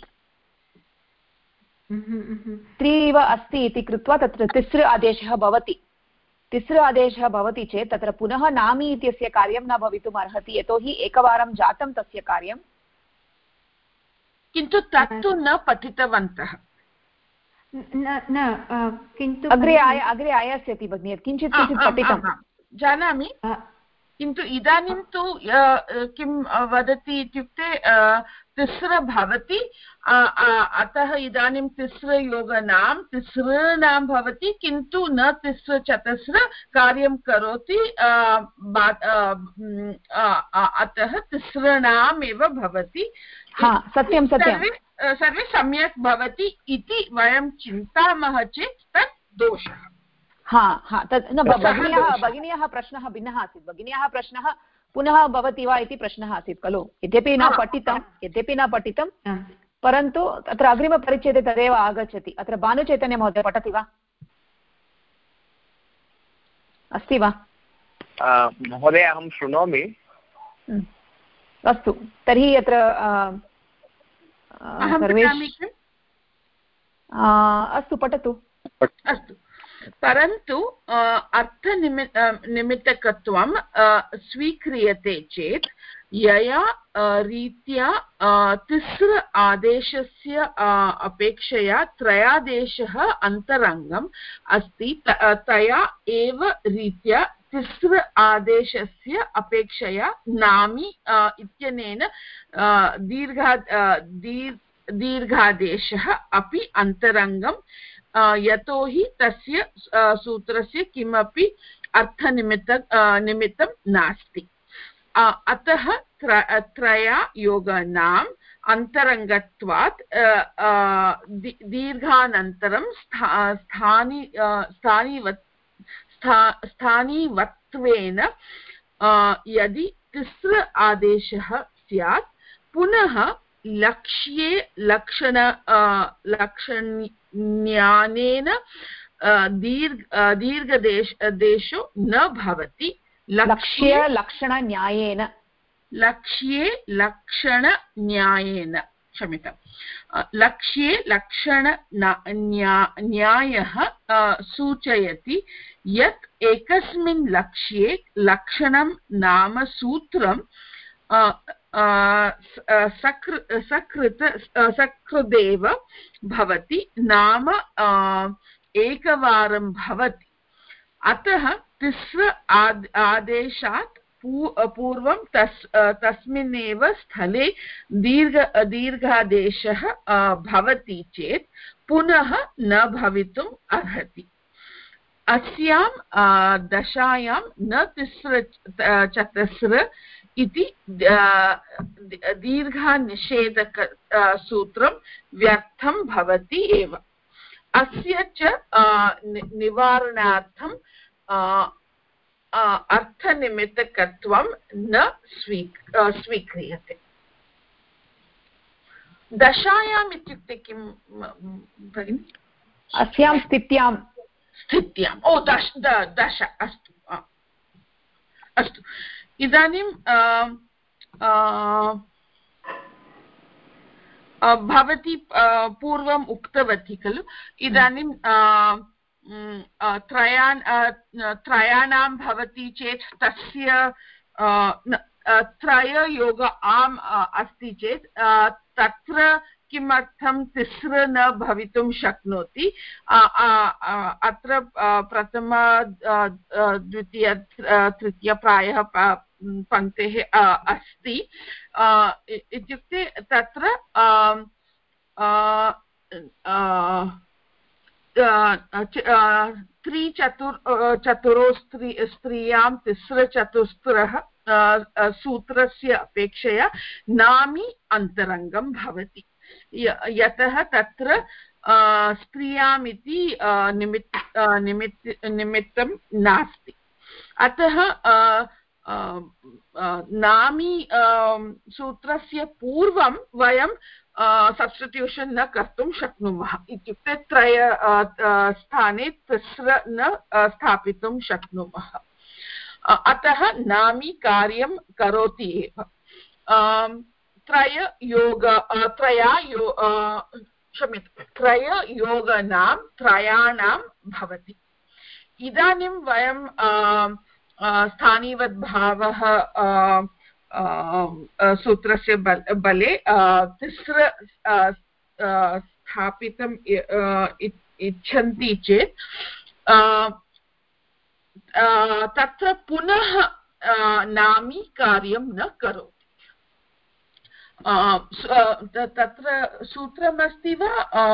त्रि इव अस्ति इति कृत्वा तत्र तिसृ आदेशः भवति। तिसृ आदेशः भवति चेत् तत्र पुनः नामी इत्यस्य कार्यं न भवितुम् अर्हति, यतोहि एकवारं जातं तस्य कार्यं। किन्तु तत्तु न पठितवन्तः, किन्तु अग्रे आयास्यति भगिनी, किञ्चित् पठितं जानामि, किन्तु इदानीं तु किं वदति इत्युक्ते तिस्र भवति, अतः इदानीं तिस्रयोगनां तिसृणां भवति, किन्तु न तिस्र चतस्र कार्यं करोति, अतः तिसृणाम् एव भवति। सत्यं सर्वे सम्यक् भवति इति वयं चिन्तामः चेत् तत् दोषः। तत् न, भगिन्याः प्रश्नः भिन्नः आसीत्। भगिन्याः प्रश्नः पुनः भवति वा इति प्रश्नः आसीत् खलु, यद्यपि न पठितं परन्तु तत्र अग्रिमपरिच्छेदे तदेव आगच्छति। अत्र भानुचैतन्यमहोदय पठति वा? अस्ति वा महोदय? अहं शृणोमि। अस्तु, तर्हि अत्र अस्तु, पठतु। अस्तु, परन्तु अर्थनिमित्तकत्वं स्वीक्रियते चेत् यया रीत्या तिस्र आदेशस्य अपेक्षया त्रयादेशः अन्तरङ्गम् अस्ति, तया एव रीत्या तिस्र आदेशस्य अपेक्षया नामी इत्यनेन दीर्घादेशः अपि अन्तरङ्गम्, यतोहि तस्य सूत्रस्य किमपि निमित्तं नास्ति। अतः त्रया योगानाम् अन्तरङ्गत्वात् दीर्घानन्तरं स्थानीवत्वेन यदि तिस्र आदेशः स्यात्, पुनः लक्ष्ये लक्षणज्ञानेन दीर्घदेशो न भवति लक्ष्ये लक्षणन्यायेन क्षम्यतां लक्ष्ये न्यायः सूचयति यत् एकस्मिन् लक्ष्ये लक्षणं नाम सूत्रं सकृदेव भवति नाम एकवारं भवति अतः तिस्र आदेशात् पूर्वं तस्मिन्नेव स्थले दीर्घादेशः भवति चेत् पुनः न भवितुम् अर्हति अस्यां दशायां न तिस्र चतस्र इति दीर्घनिषेधक सूत्रं व्यर्थं भवति एव अस्य च निवारणार्थं अर्थनिमित्तकत्वं न स्वीक्रियते दशायाम् इत्युक्ते किं भगिनि अस्यां स्थित्याम् ओ दश अस्तु अस्तु इदानीं भवती पूर्वम् उक्तवती खलु इदानीं त्रयाणां भवति चेत् तस्य त्रययोग आम् अस्ति चेत् तत्र किमर्थं तिस्र न भवितुं शक्नोति अत्र प्रथम द्वितीय तृतीय प्रायः पङ्क्तेः अस्ति इत्युक्ते तत्र चतुरो स्त्रियां तिस्रचतुस्रः सूत्रस्य अपेक्षया नामी अन्तरङ्गं भवति यतः तत्र स्त्रियामिति निमित्तं नास्ति अतः नामी सूत्रस्य पूर्वं वयं सब्स्टिट्यूशन् न कर्तुं शक्नुमः इत्युक्ते त्रय स्थाने तिस्र न स्थापितुं शक्नुमः अतः नामी कार्यं करोति एव त्रययोगनां त्रयाणां भवति इदानीं वयं स्थानीवद्भावः सूत्रस्य बले तिस्र स्थापितुम् इच्छन्ति चेत् तत्र पुनः नामी कार्यं न करोति तत्र सूत्रमस्ति वा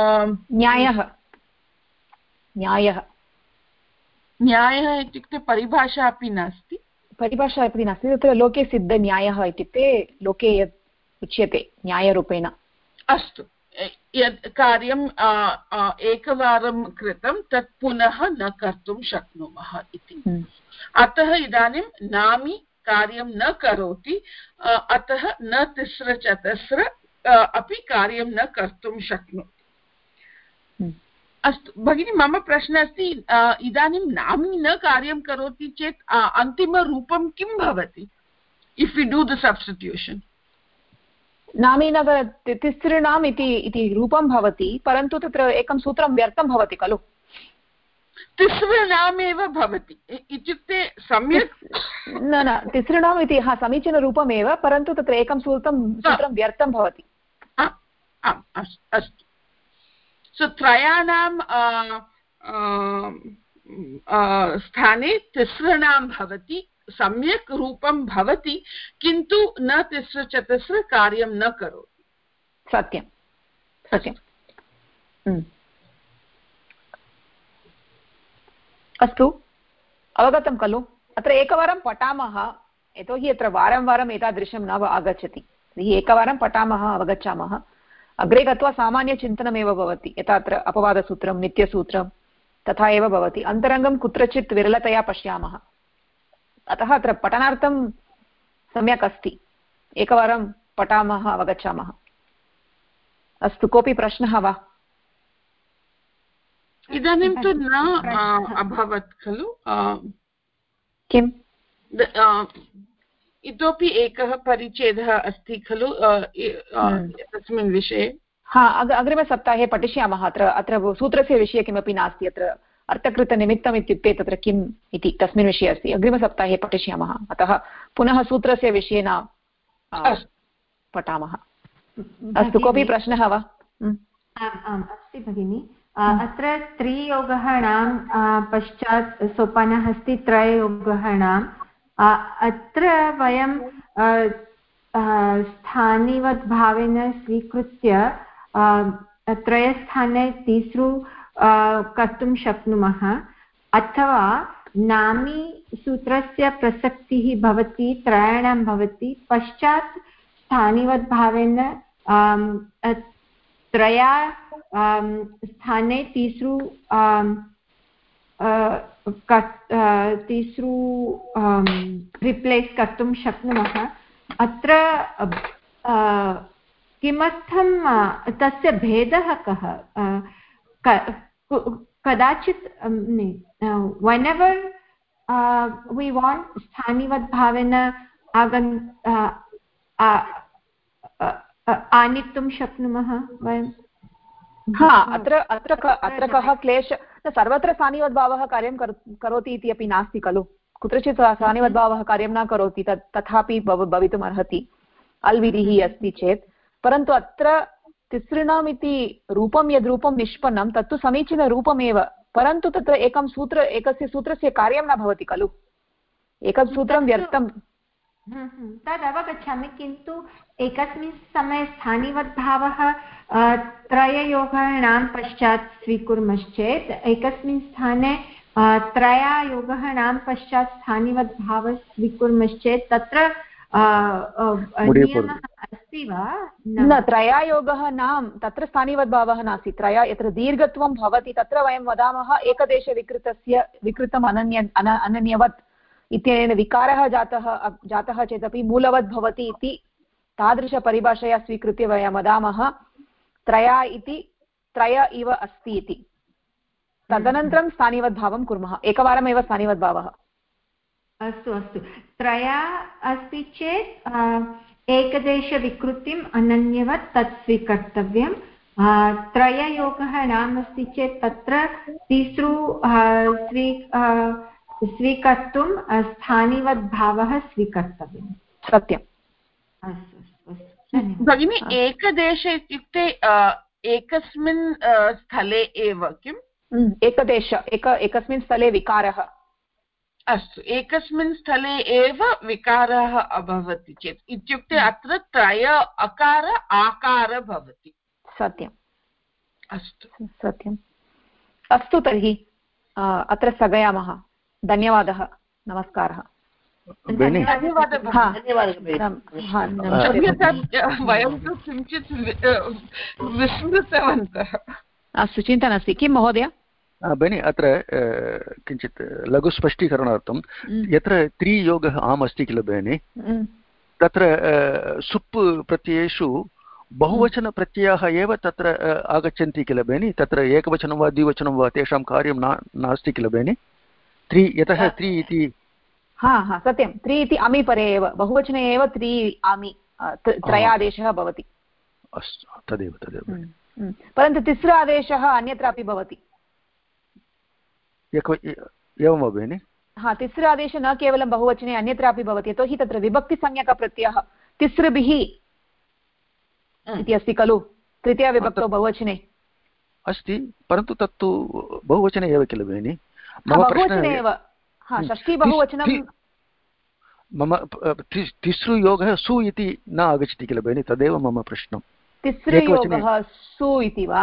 न्यायः इत्युक्ते परिभाषा अपि नास्ति परिभाषा अपि नास्ति तत्र लोके सिद्धन्यायः इत्युक्ते लोके यत् उच्यते न्यायरूपेण अस्तु यत् कार्यं एकवारं कृतं तत् पुनः न कर्तुं शक्नुमः इति अतः इदानीं नामी कार्यं न करोति अतः न तिस्रचतस्र अपि कार्यं न कर्तुं शक्नोति अस्तु भगिनी मम प्रश्नः अस्ति इदानीं नामी न कार्यं करोति चेत् अन्तिमरूपं किं भवति if you do the substitution नामी न तिसृणाम् इति रूपं भवति परन्तु तत्र एकं सूत्रं व्यर्थं भवति खलु तिसृणामेव भवति इत्युक्ते सम्यक् न तिसृणाम् इति समीचीनरूपमेव परन्तु तत्र एकं सूत्रं व्यर्थं भवति अस्तु सो त्रयाणां स्थाने तिसृणां भवति सम्यक् रूपं भवति किन्तु न तिस्रचतस्र कार्यं न करोति सत्यं अस्तु अवगतं खलु अत्र एकवारं पठामः यतोहि अत्र वारं वारम् एतादृशं न आगच्छति तर्हि एकवारं पठामः अवगच्छामः अग्रे गत्वा सामान्यचिन्तनमेव भवति यथा अत्र अपवादसूत्रं नित्यसूत्रं तथा एव भवति अन्तरङ्गं कुत्रचित् विरलतया पश्यामः अतः अत्र पठनार्थं सम्यक् अस्ति एकवारं पठामः अवगच्छामः अस्तु कोऽपि प्रश्नः वा इदानीं तु न अभवत् खलु किम् इतोपि एकः परिच्छेदः अस्ति खलु तस्मिन् विषये अग्रिमसप्ताहे पठिष्यामः अत्र सूत्रस्य विषये किमपि नास्ति अत्र अर्थकृतनिमित्तम् इत्युक्ते तत्र किम् इति तस्मिन् विषये अस्ति अग्रिमसप्ताहे पठिष्यामः अतः पुनः सूत्रस्य विषये न पठामः अस्तु कोऽपि प्रश्नः वा आम् अस्ति भगिनि अत्र त्रियोगः पश्चात् सोपानः अस्ति त्रययोगः अत्र वयं स्थानिवद्भावेन स्वीकृत्य त्रयस्थाने तिसृ कर्तुं शक्नुमः अथवा नामी सूत्रस्य प्रसक्तिः भवति त्रयाणां भवति पश्चात् स्थानिवद्भावेन त्रया स्थाने तिसृ रिप्लेस् कर्तुं शक्नुमः अत्र किमर्थं तस्य भेदः कः कदाचित् whenever we want स्थानिवद्भावेन आनीतुं शक्नुमः वयं अत्र कः क्लेशः सर्वत्र स्थानिवद्भावः कार्यं करोति इति अपि नास्ति खलु कुत्रचित् स्थानिवद्भावः कार्यं न करोति तथापि भवितुम् अर्हति अल्विधिः अस्ति चेत् परन्तु अत्र तिसृणाम् इति रूपं यद् रूपं निष्पन्नं तत्तु समीचीनरूपमेव परन्तु तत्र एकस्य सूत्रस्य कार्यं न भवति खलु एकं सूत्रं व्यर्थं तद् अवगच्छामि किन्तु एकस्मिन् समये स्थानिवद्भावः त्रययोगानां पश्चात् स्वीकुर्मश्चेत् एकस्मिन् स्थाने त्रययोगानां पश्चात् स्थानिवद्भावः स्वीकुर्मश्चेत् तत्र नियमः अस्ति वा न त्रयायोगः नाम तत्र स्थानिवद्भावः नास्ति त्रया यत्र दीर्घत्वं भवति तत्र वयं वदामः विकृतम् अनन्यवत् इत्यनेन विकारः जातः चेदपि मूलवत् भवति इति तादृशपरिभाषया स्वीकृत्य वयं वदामः त्रया इति त्रय इव अस्ति इति तदनन्तरं स्थानिवद्भावं कुर्मः एकवारमेव स्थानिवद्भावः अस्तु त्रया अस्ति चेत् एकदेशविकृतिम् अनन्यवत् तत् स्वीकर्तव्यं त्रययोगः नास्ति चेत् तत्र तिसृ स्वीकर्तुं स्थानिवद्भावः स्वीकर्तव्यं सत्यम् अस्तु भगिनि एकदेश इत्युक्ते एकस्मिन् स्थले एव किम् एकस्मिन् स्थले विकारः अस्तु एकस्मिन् स्थले एव विकारः अभवति चेत् इत्युक्ते अत्र त्रय अकार आकार भवति सत्यम् अस्तु सत्यम् अस्तु तर्हि अत्र स्थगयामः धन्यवादः नमस्कारः वयं तु किञ्चित् विस्मृतवन्तः अस्तु चिन्ता नास्ति किं महोदय भगिनि अत्र किञ्चित् लघुस्पष्टीकरणार्थं यत्र त्रियोगः आम् अस्ति किल भगिनि तत्र सुप् प्रत्ययेषु बहुवचनप्रत्ययाः एव तत्र आगच्छन्ति किल भगिनि तत्र एकवचनं वा द्विवचनं वा तेषां कार्यं नास्ति किल भगिनि यतः त्रि इति सत्यं त्रि इति अमि परे एव बहुवचने एव त्रि आमि त्रयादेशः भवति अस्तु तदेव परन्तु तिस्र आदेशः अन्यत्रापि भवति एवं वा भगिनि तिस्र आदेशः न केवलं बहुवचने अन्यत्रापि भवति यतोहि तत्र विभक्तिसंज्ञकप्रत्ययः तिसृभिः इति अस्ति खलु तृतीयविभक्तौ बहुवचने अस्ति परन्तु तत्तु बहुवचने एव किल भगिनि बहुवचने एव षष्ठी बहुवचनं मम तिसृयोगः सु इति न आगच्छति किल भगिनि तदेव मम प्रश्नम् तिसृयोगः सु इति वा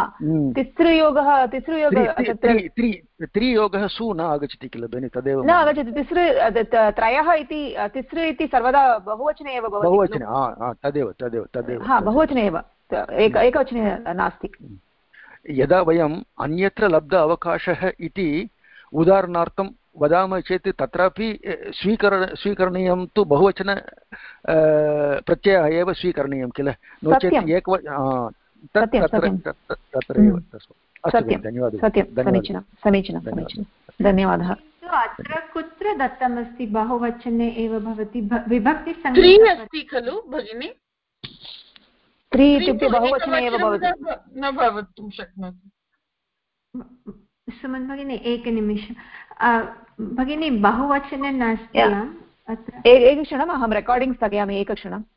त्रियोगः सु न आगच्छति किल भगिनि तदेव न आगच्छति त्रयः इति तिसृ इति सर्वदा बहुवचने एव भवति बहुवचने तदेव बहुवचने एव एकवचने नास्ति यदा वयम् अन्यत्र लब्ध अवकाशः इति उदाहरणार्थं वदामः चेत् तत्रापि स्वीकरणीयं तु बहुवचन प्रत्ययः एव स्वीकरणीयं किल नो चेत् सत्यं सत्यं तत्रैव सत्यं सत्यं समीचीनं समीचीनं समीचीनं धन्यवादः। अत्र कुत्र दत्तमस्ति बहुवचने एव भवति विभक्तिसंज्ञा स्त्री अस्ति खलु भगिनि? स्त्री इत्युक्ते बहुवचने एव भवति न भवितुं शक्नोति। सुमन् भगिनी एकनिमिषं भगिनी बहुवचने नास्ति अत्र। एकक्षणम् अहं रेकार्डिङ्ग् स्थगयामि एकक्षणम्।